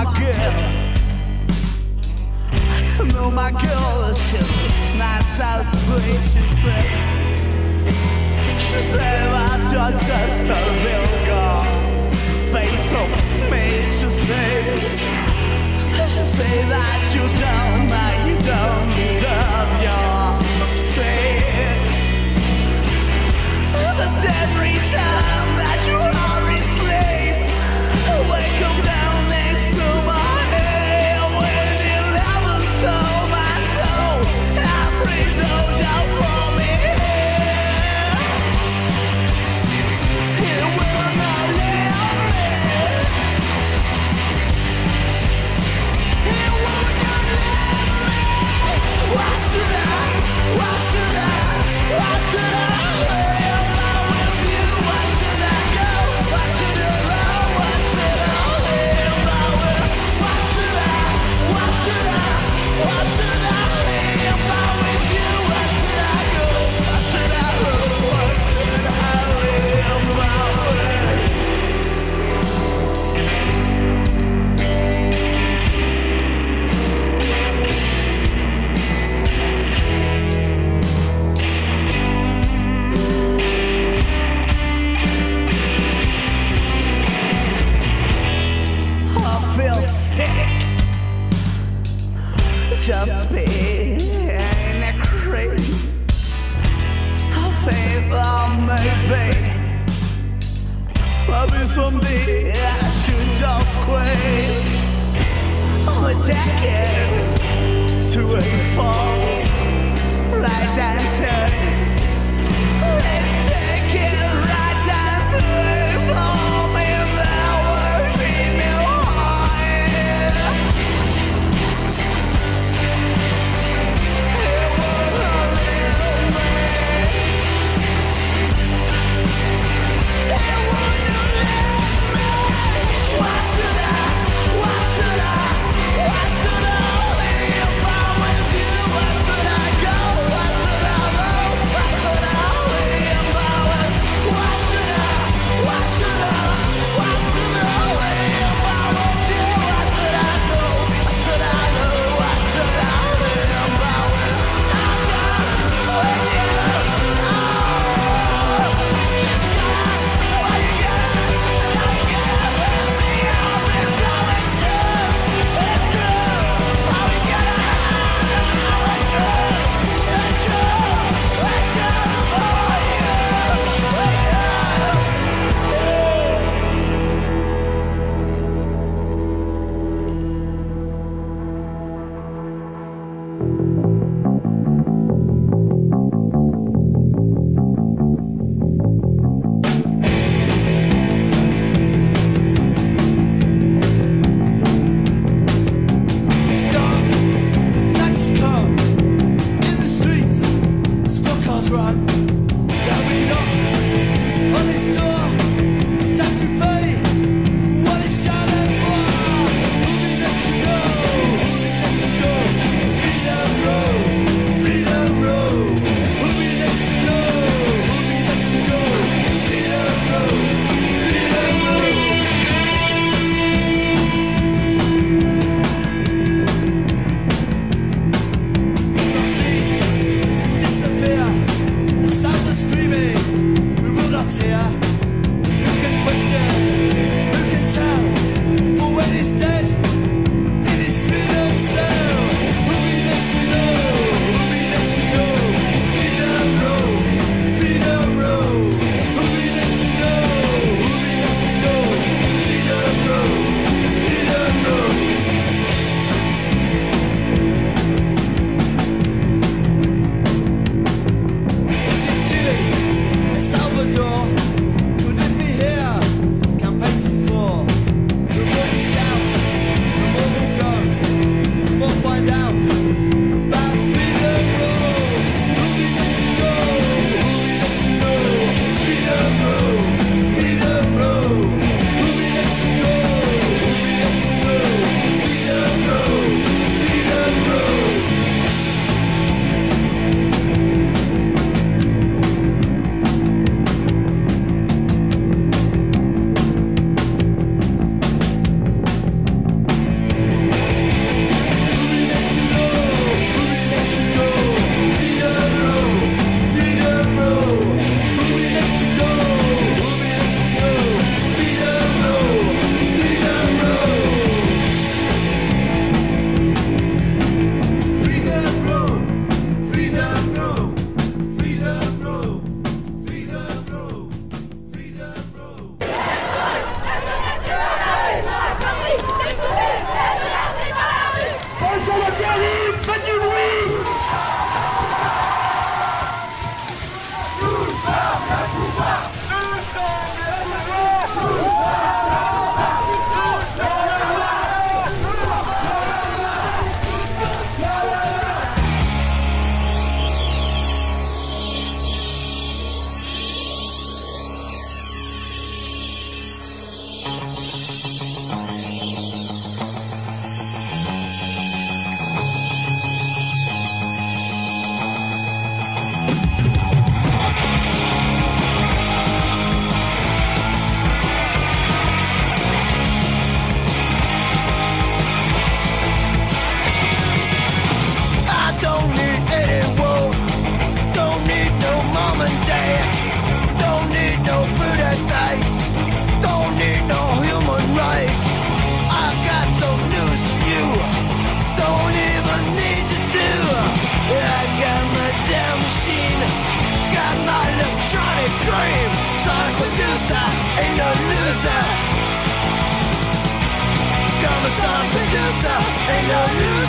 girl. No, my girl, she's not so sweet. She said, she said, that you're just a real girl. Face of me, she said, she said that you don't, that you don't deserve your mistake. But every time that you are asleep, I wake up down next to my head. When eleven stole my soul, every dojo for me. It will not let me. It will not let me. Why should I? Why should I? Why should I live? Why should I go? Why should I love? Why should I live? Why should I? Why should I? Why should I live? If I was you, why should I go? Why should I love? Why should I live my way? I feel sick, just being in a crate. I think that maybe, maybe someday I should just quit. A decade to a fall, right down to let's take it right down to a fall. And now we're in the Why should I? Why should I? Why should I go? Why should I love?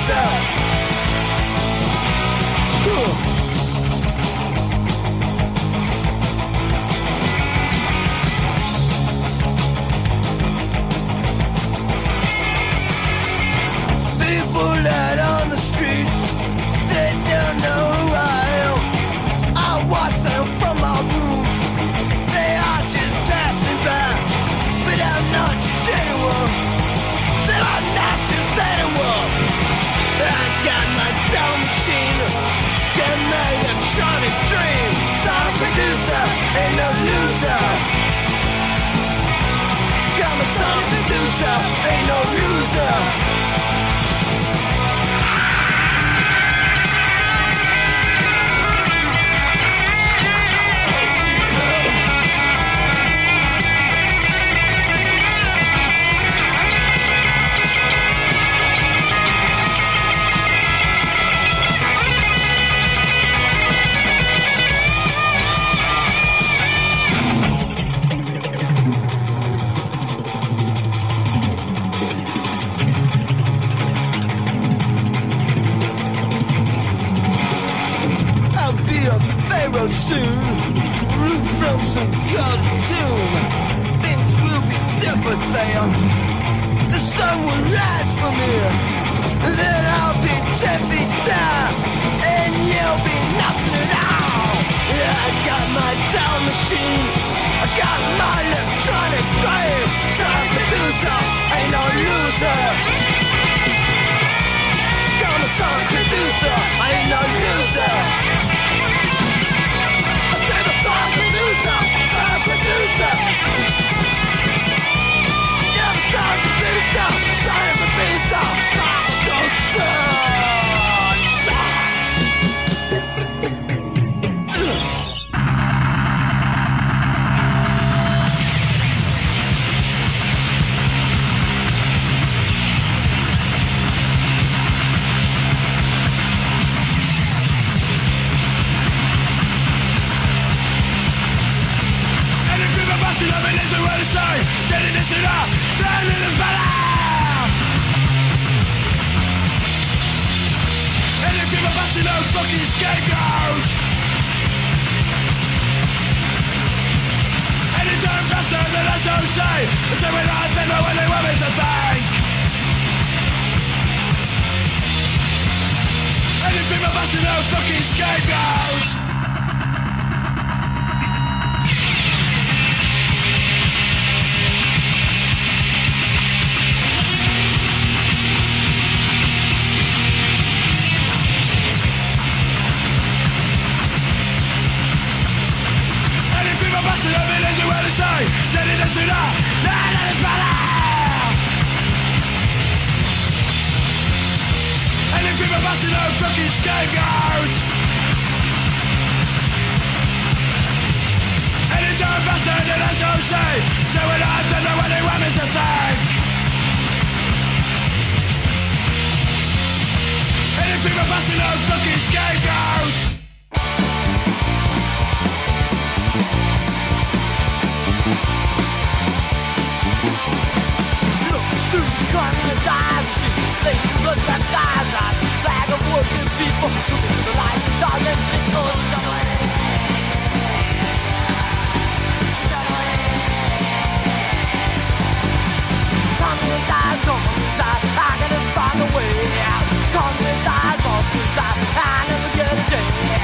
loser. People out on the streets, they don't know who I am. I watch them from my room, they are just passing by. But I'm not just anyone, so I'm not just anyone. I got my dumb machine, got my electronic dream. Sound producer, ain't no loser. Got my sound producer, ain't no loser. Soon, root from some cartoon. Things will be different there. The sun will rise from here. Then I'll be ten feet tall, and you'll be nothing at all. I got my down machine, I got my electronic drive. Sound producer, ain't no loser. Got my sound producer, ain't no loser. Sound producer, sound producer. Yeah, sound producer, sound producer, sound producer. Getting this in up, that is better. And if you're a busting no fucking scapegoat, anytime faster than I so say, it's every night they know what they want me to think. And if you're a busting no fucking scapegoat. Busting up in as you want to say, getting this in up, that is better. And if you're a busting no fucking scapegoat, anytime faster than I so say, so it I don't know what they want me to think. And if you're a busting no fucking scapegoat. Communist eyes, they look at guys, a flag of working people, looking to the light, silent signals. Communist eyes, communist eyes, I gotta find a way out. Communist eyes, communist eyes, I never get a day.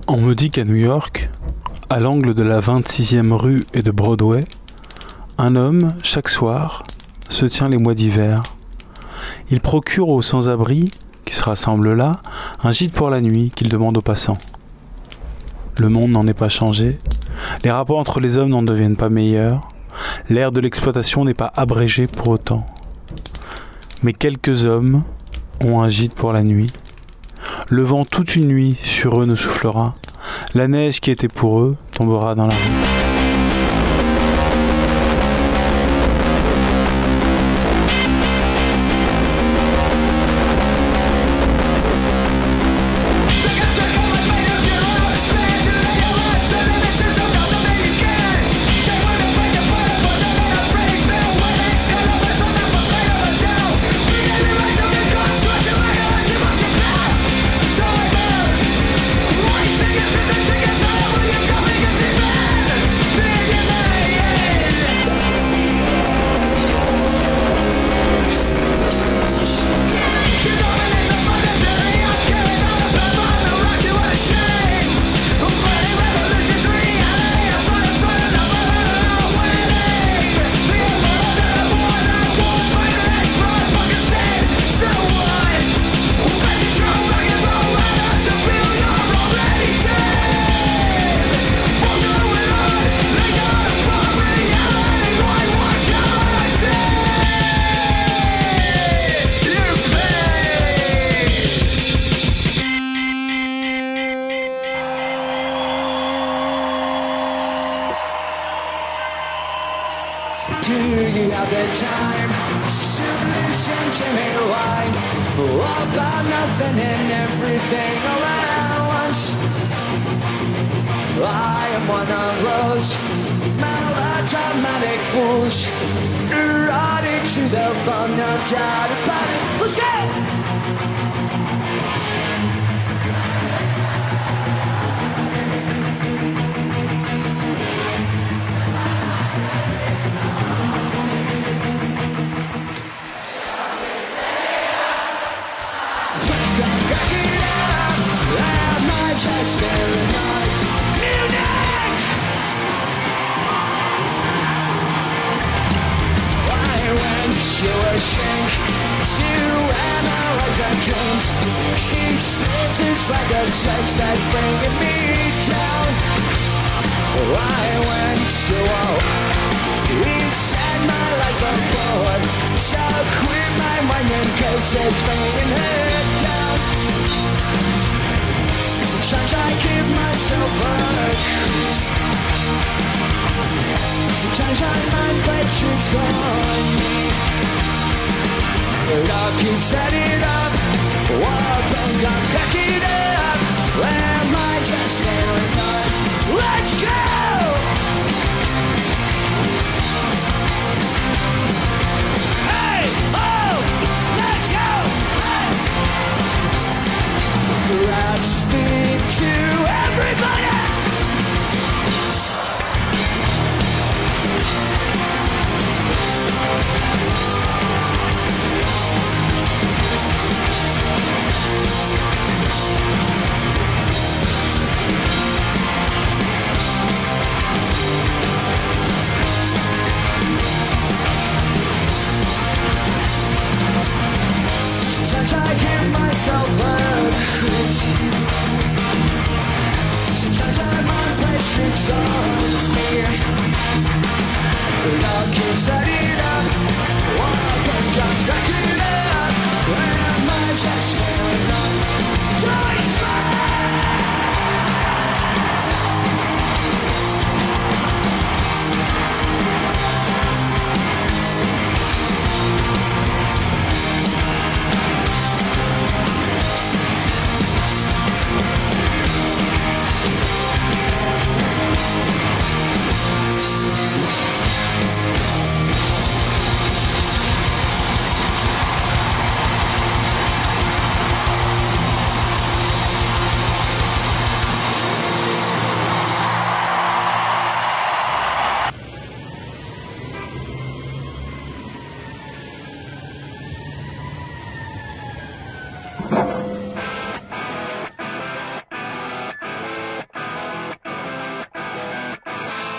On me dit qu'à New York, à l'angle de la vingt-sixième rue et de Broadway, un homme, chaque soir, se tient les mois d'hiver. Il procure aux sans-abri, qui se rassemblent là, un gîte pour la nuit qu'il demande aux passants. Le monde n'en est pas changé, les rapports entre les hommes n'en deviennent pas meilleurs, l'ère de l'exploitation n'est pas abrégée pour autant. Mais quelques hommes ont un gîte pour la nuit. Le vent toute une nuit sur eux ne soufflera. La neige qui était pour eux tombera dans la rue.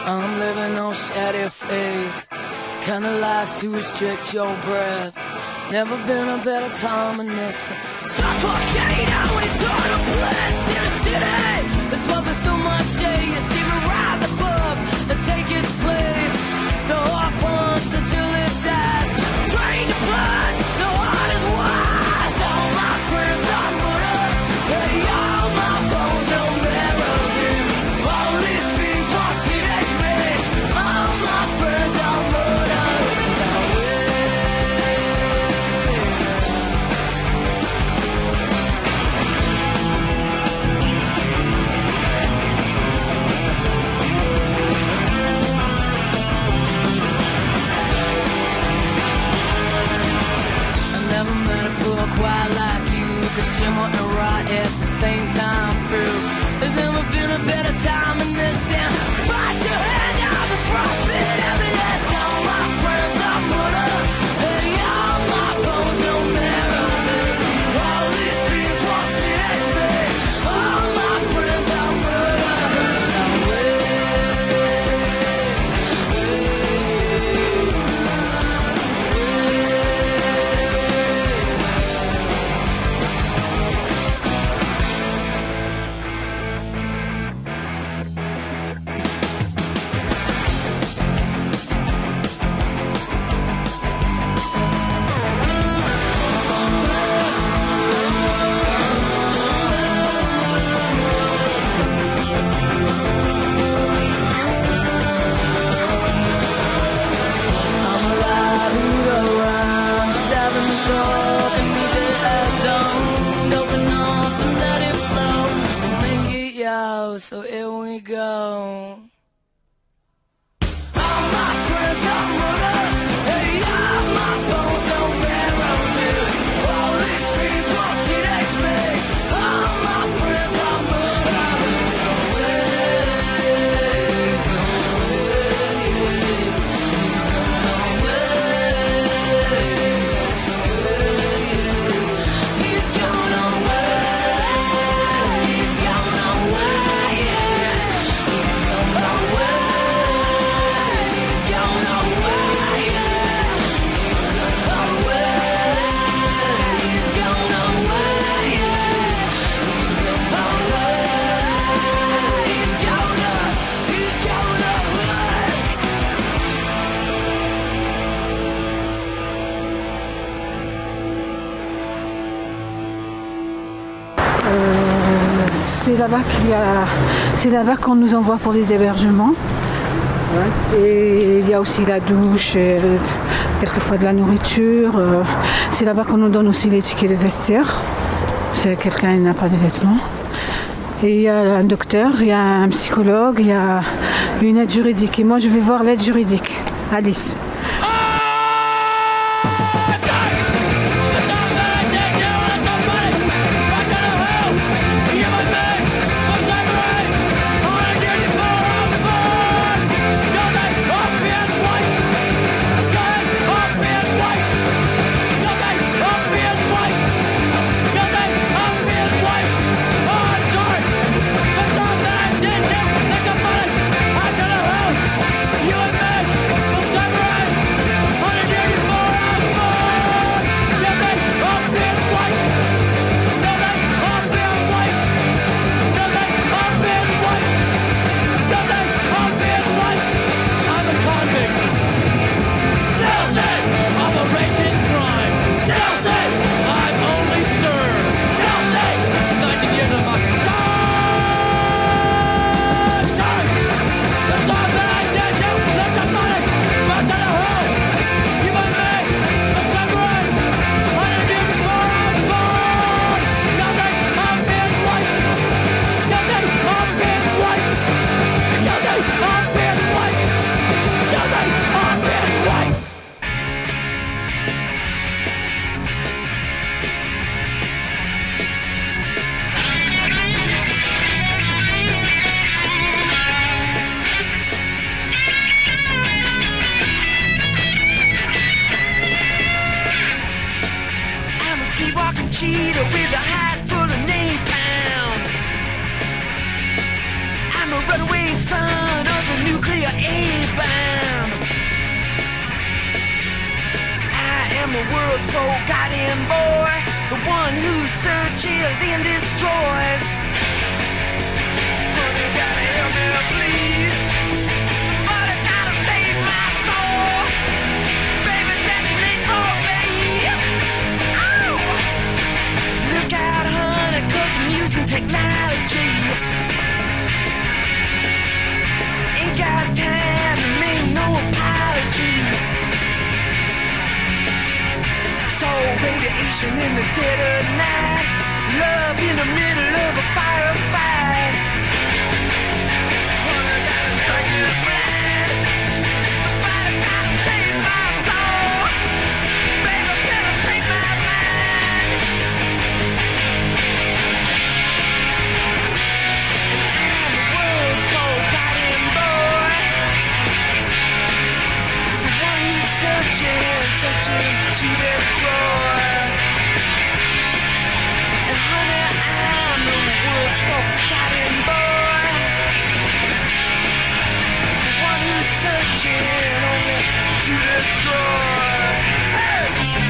I'm living on shady faith, kinda likes to restrict your breath. Never been a better time than this. Suffocating when it's on a bliss in a city. There's smoking so much shade, you see me rise above and take its place. The heart pumps until it dies. Drain the blood, the heart is wise. All my friends are murdered. Hey, all my bones no marrows in. All these fiends want teenage rage. All my friends are murdered. Quite like you, cause shimmer and rot at the same time through. There's never been a better time in this town. Bite your hand out the frostbite evidence. All my friends are murdered. Hey, all my bones no marrows in. All these fiends want teenage me. All my friends are murdered. So here we go. All my friends are murdered. Hey, all my bones no marrows in. All these fiends want teenage me. All my friends are murdered. He's gone away. He's gone away. C'est là-bas qu'il y a, c'est là-bas qu'on nous envoie pour les hébergements. Et il y a aussi la douche, et quelquefois de la nourriture. C'est là-bas qu'on nous donne aussi les tickets de vestiaire. Si quelqu'un n'a pas de vêtements. Et il y a un docteur, il y a un psychologue, il y a une aide juridique. Et moi, je vais voir l'aide juridique, Alice. You and me, we'll separate. the world's forgotten boy, the one who searches and destroys. Honey, gotta help me, please. Somebody gotta save my soul. Baby, detonate for me. Oh! Look out, honey, 'cause I'm using technology. Ain't got time to make no apology. So radiation in the dead of night, love in the middle of a firefight. Honey, gotta strike me blind. Somebody gotta save my soul. Baby, better take my mind. And I'm the world's forgotten boy, the one who's searching, searching to destroy. And honey, I'm the world's forgotten boy, the one who's searching only to destroy. Hey!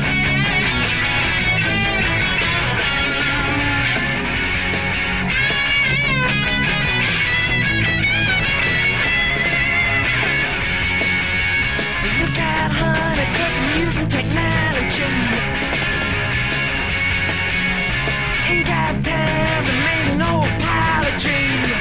Look out, honey, 'cause I'm using technology. Ain't got time to make no apology.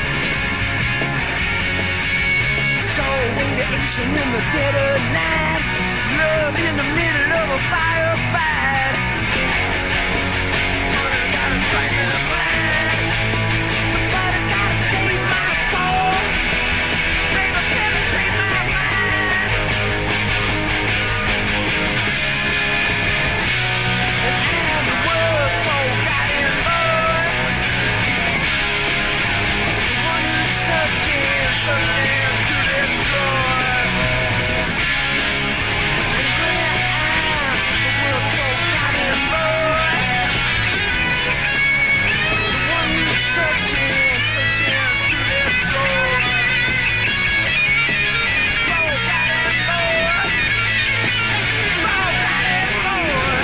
So radiation in the dead of night, love in the middle of a firefight. Honey, gotta strike me blind. Somebody gotta save my soul. Baby, better take my mind. And I'm the world's forgotten boy, the one who's searching, searching to destroy. And honey, I'm the world's forgotten boy, the one who's searching, searching to destroy. Forgotten boy, forgotten boy.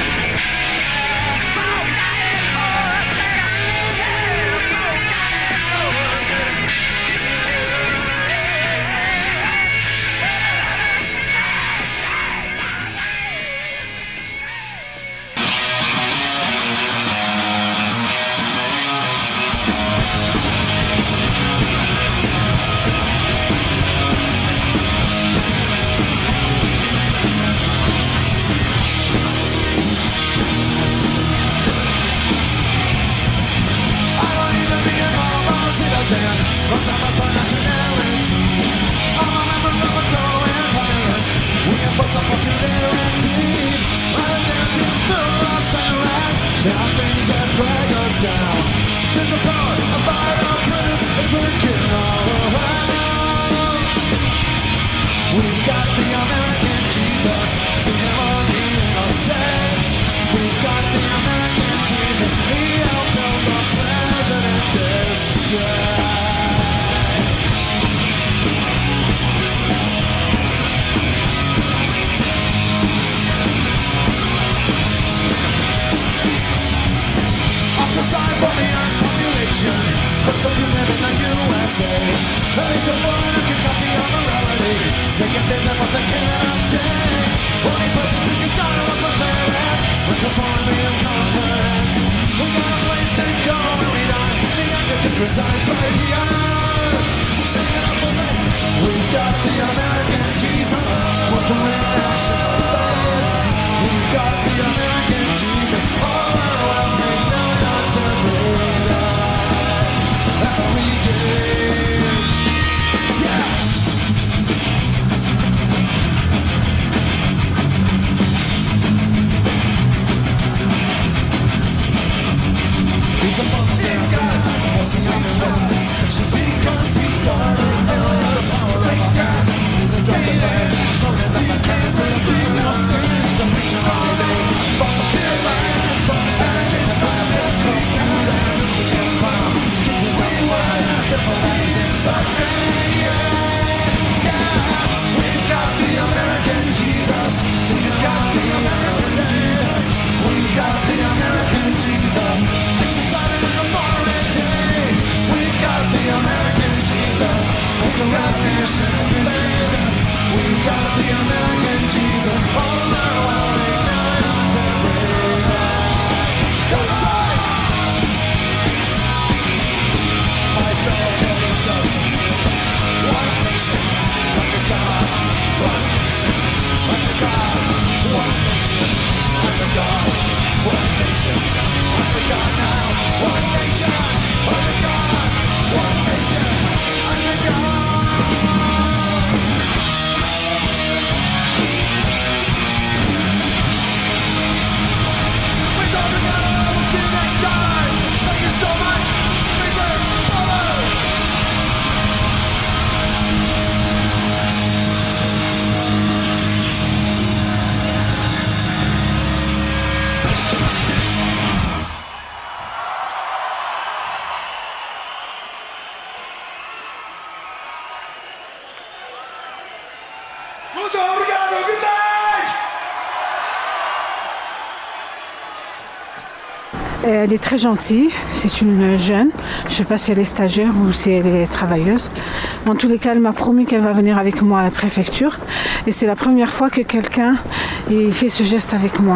Cause I'm a for nationality. I'm a member of a growing virus. We import some popularity. Rather than give to us and right, there are things that drag us down. There's a power, a bite of credit, it's working all around. We've got the American Jesus, sing him on the state. We've got the American Jesus, he helped build the president's estate. Aside from the Earth's population, but some do live in the U S A. At least the foreigners can copy our morality. They can visit but they cannot stay. Only persons who can die are prosperity, which is only the incompetence. We got a place to go when we die. The attitude resides right here. Sing it up with me. We've got the American Jesus, what's the national faith. We've got the American Jesus, all around me. Every day, yeah. It's a month of their guides, I'm see on the road. Sections because he's starting the power of God. The drugs are there, loaded like a cannon to the thing I'll see. So preaching all day, false up to the line. From the bad chains and by a bit of coke, and we're there, we can't find. Kids will run wild, the police in such a yeah. We've got the American Jesus, so we've got the American Jesus. Elle est très gentille, c'est une jeune. Je ne sais pas si elle est stagiaire ou si elle est travailleuse. En tous les cas, elle m'a promis qu'elle va venir avec moi à la préfecture. Et c'est la première fois que quelqu'un il fait ce geste avec moi.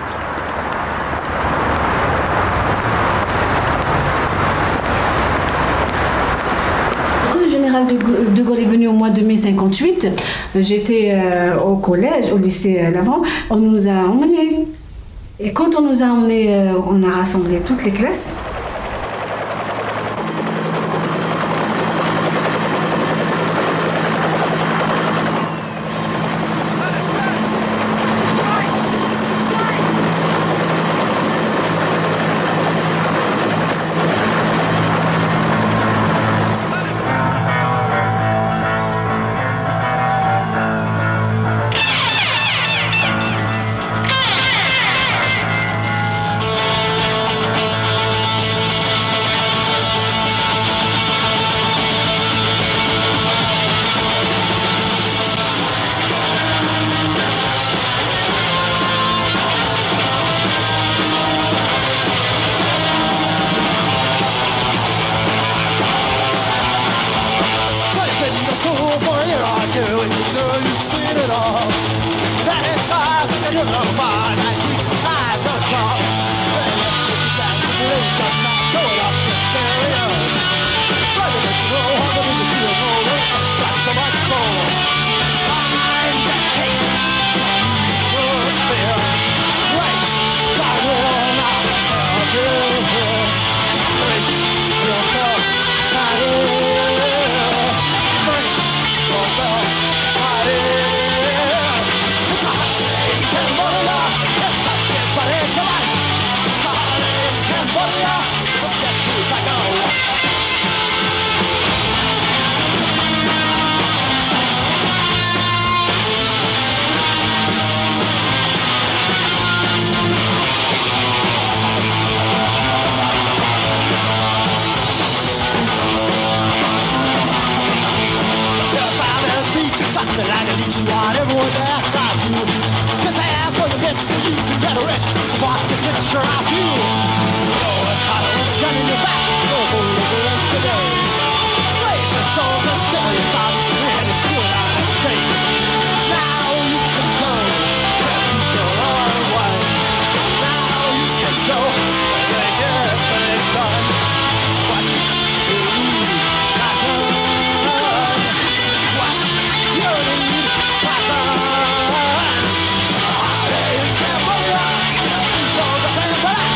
Quand le général de Gaulle est venu au mois de mai cinquante-huit, j'étais euh, au collège, au lycée euh, Lavran, on nous a emmenés. Et quand on nous a emmenés, euh, on a rassemblé toutes les classes. But I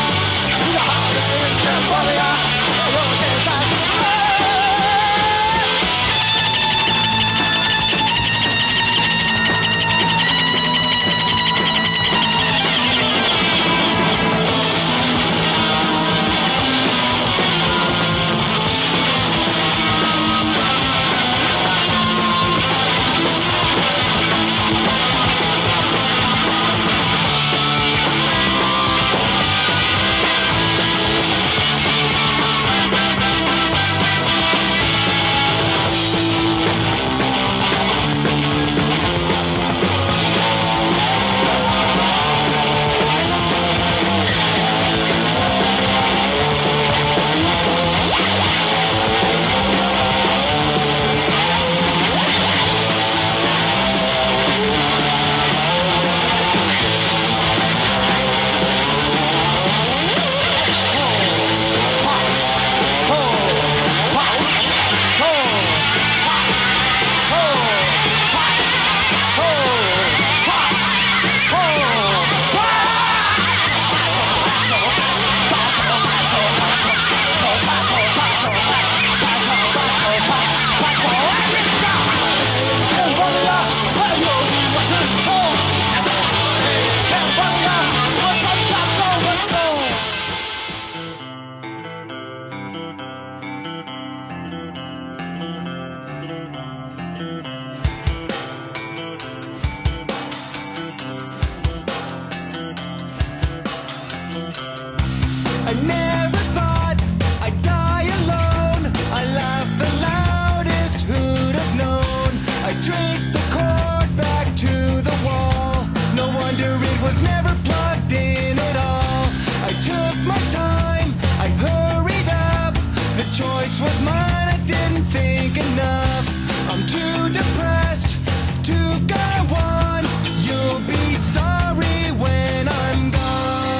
chance was mine, I didn't think enough. I'm too depressed to go on. You'll be sorry when I'm gone.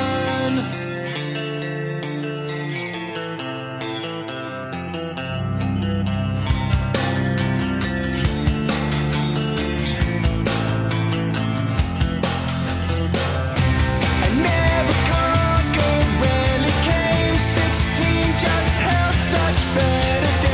I never conquered, rarely came. Sixteen just held such better days.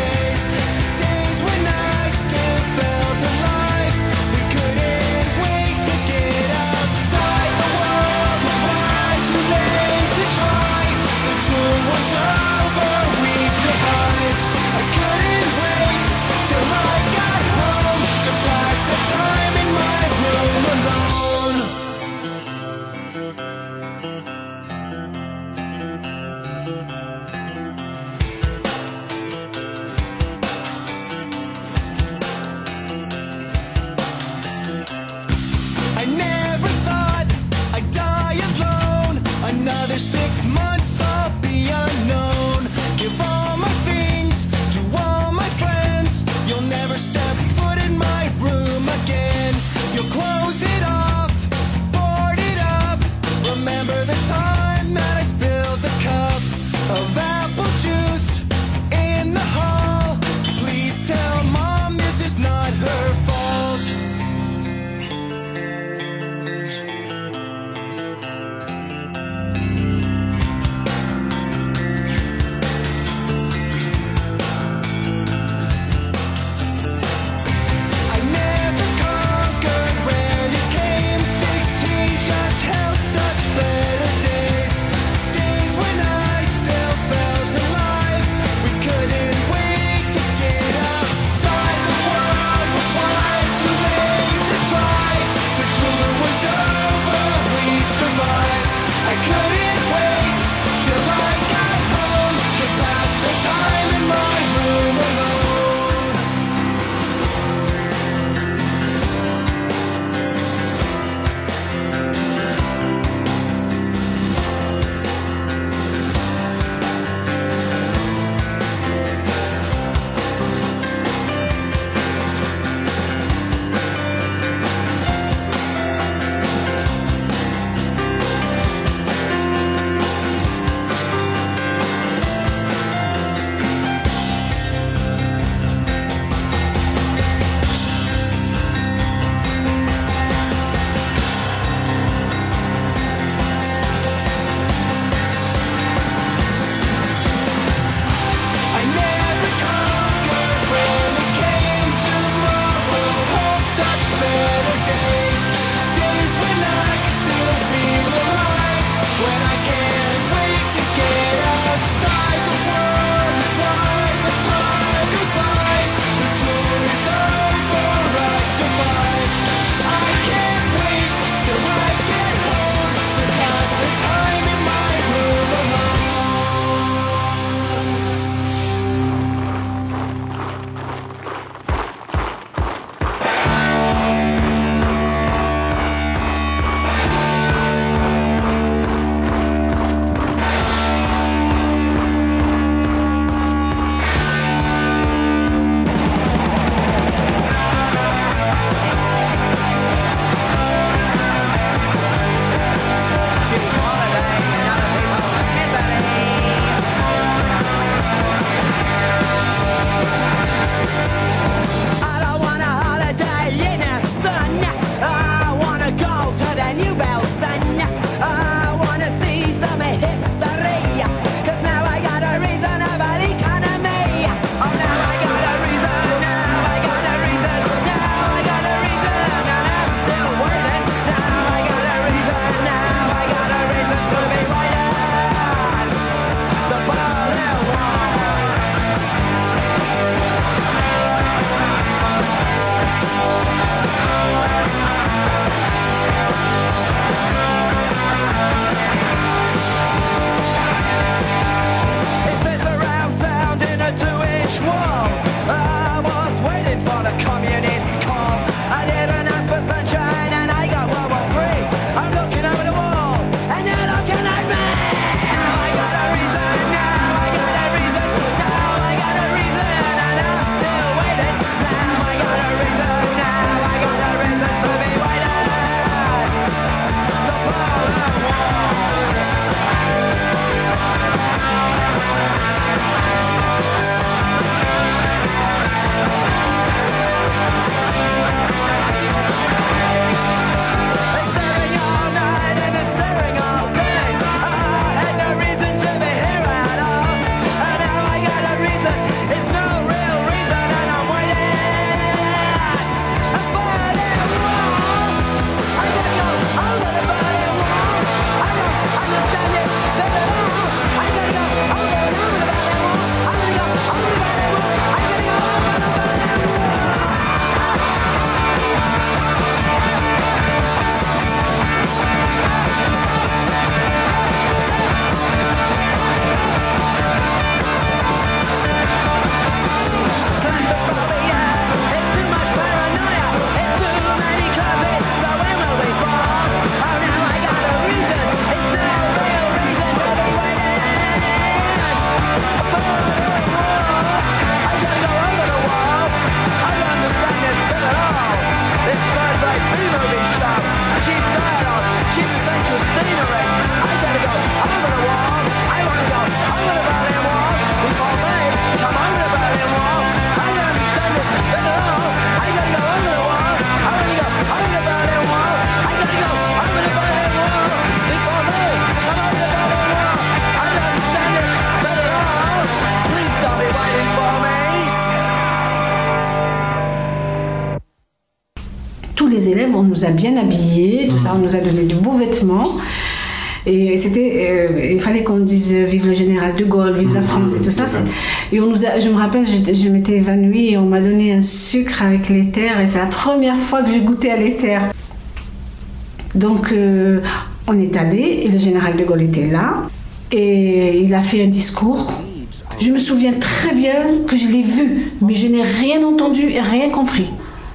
les élèves, on nous a bien habillés, tout mmh. ça, on nous a donné de beaux vêtements. Et c'était, euh, il fallait qu'on dise vive le général de Gaulle, vive mmh, la France et tout ça. C'est, et on nous a, je me rappelle, je, je m'étais évanouie et on m'a donné un sucre avec l'éther et c'est la première fois que j'ai goûté à l'éther. Donc euh, on est allé et le général de Gaulle était là et il a fait un discours. Je me souviens très bien que je l'ai vu, mais je n'ai rien entendu et rien compris.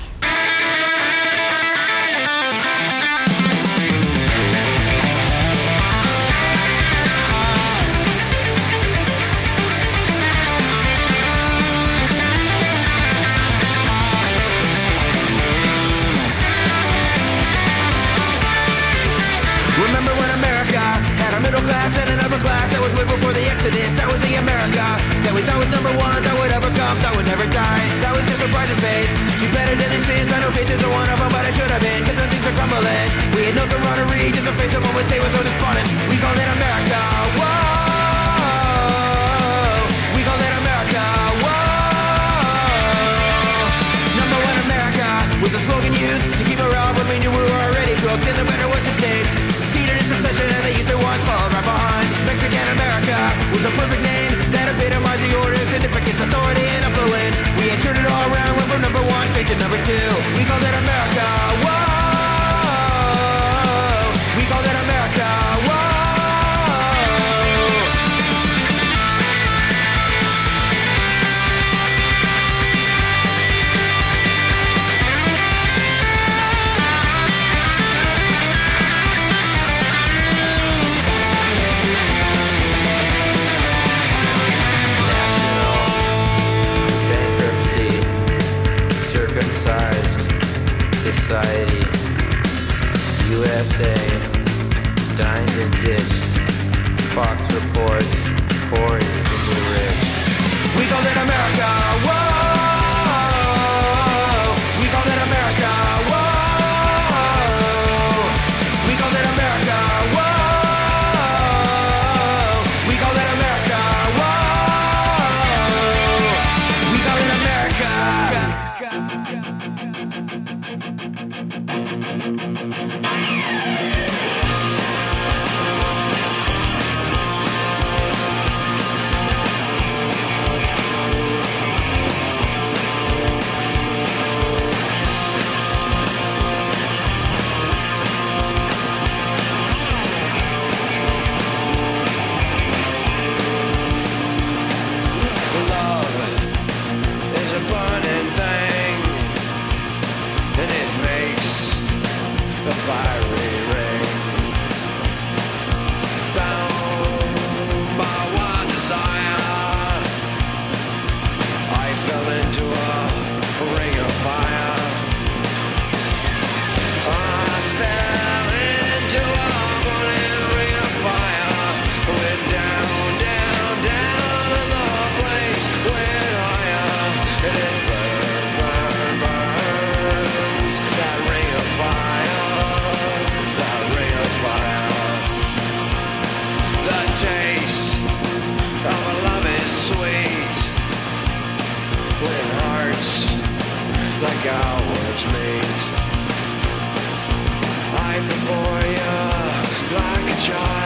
That was the America that we thought was number one, that would ever come, that would never die. That was just a pride and faith. Too better than these sins. I know faith isn't one of them, but I should have been. Cause when things are crumbling, we had no camaraderie, just a face of one would say was so despondent. We called it America. Whoa. We called it America. Whoa. Number one America was a slogan used to keep morale when we knew we were already cooked in the better Western states. Seated in secession and the Eastern ones followed right behind. Mexican America was a perfect name that epitomized the order, significance, authority, and influence. We had turned it all around, went from number one straight to number two. We called it America. Whoa. We called it America. Whoa. Society, U S A, dined and ditched, Fox reports, poor instantly rich. We called it America, whoa! We called it America, whoa! We called it America, whoa! We called it America, whoa! We called it America. Like ours meet, I before you like a child.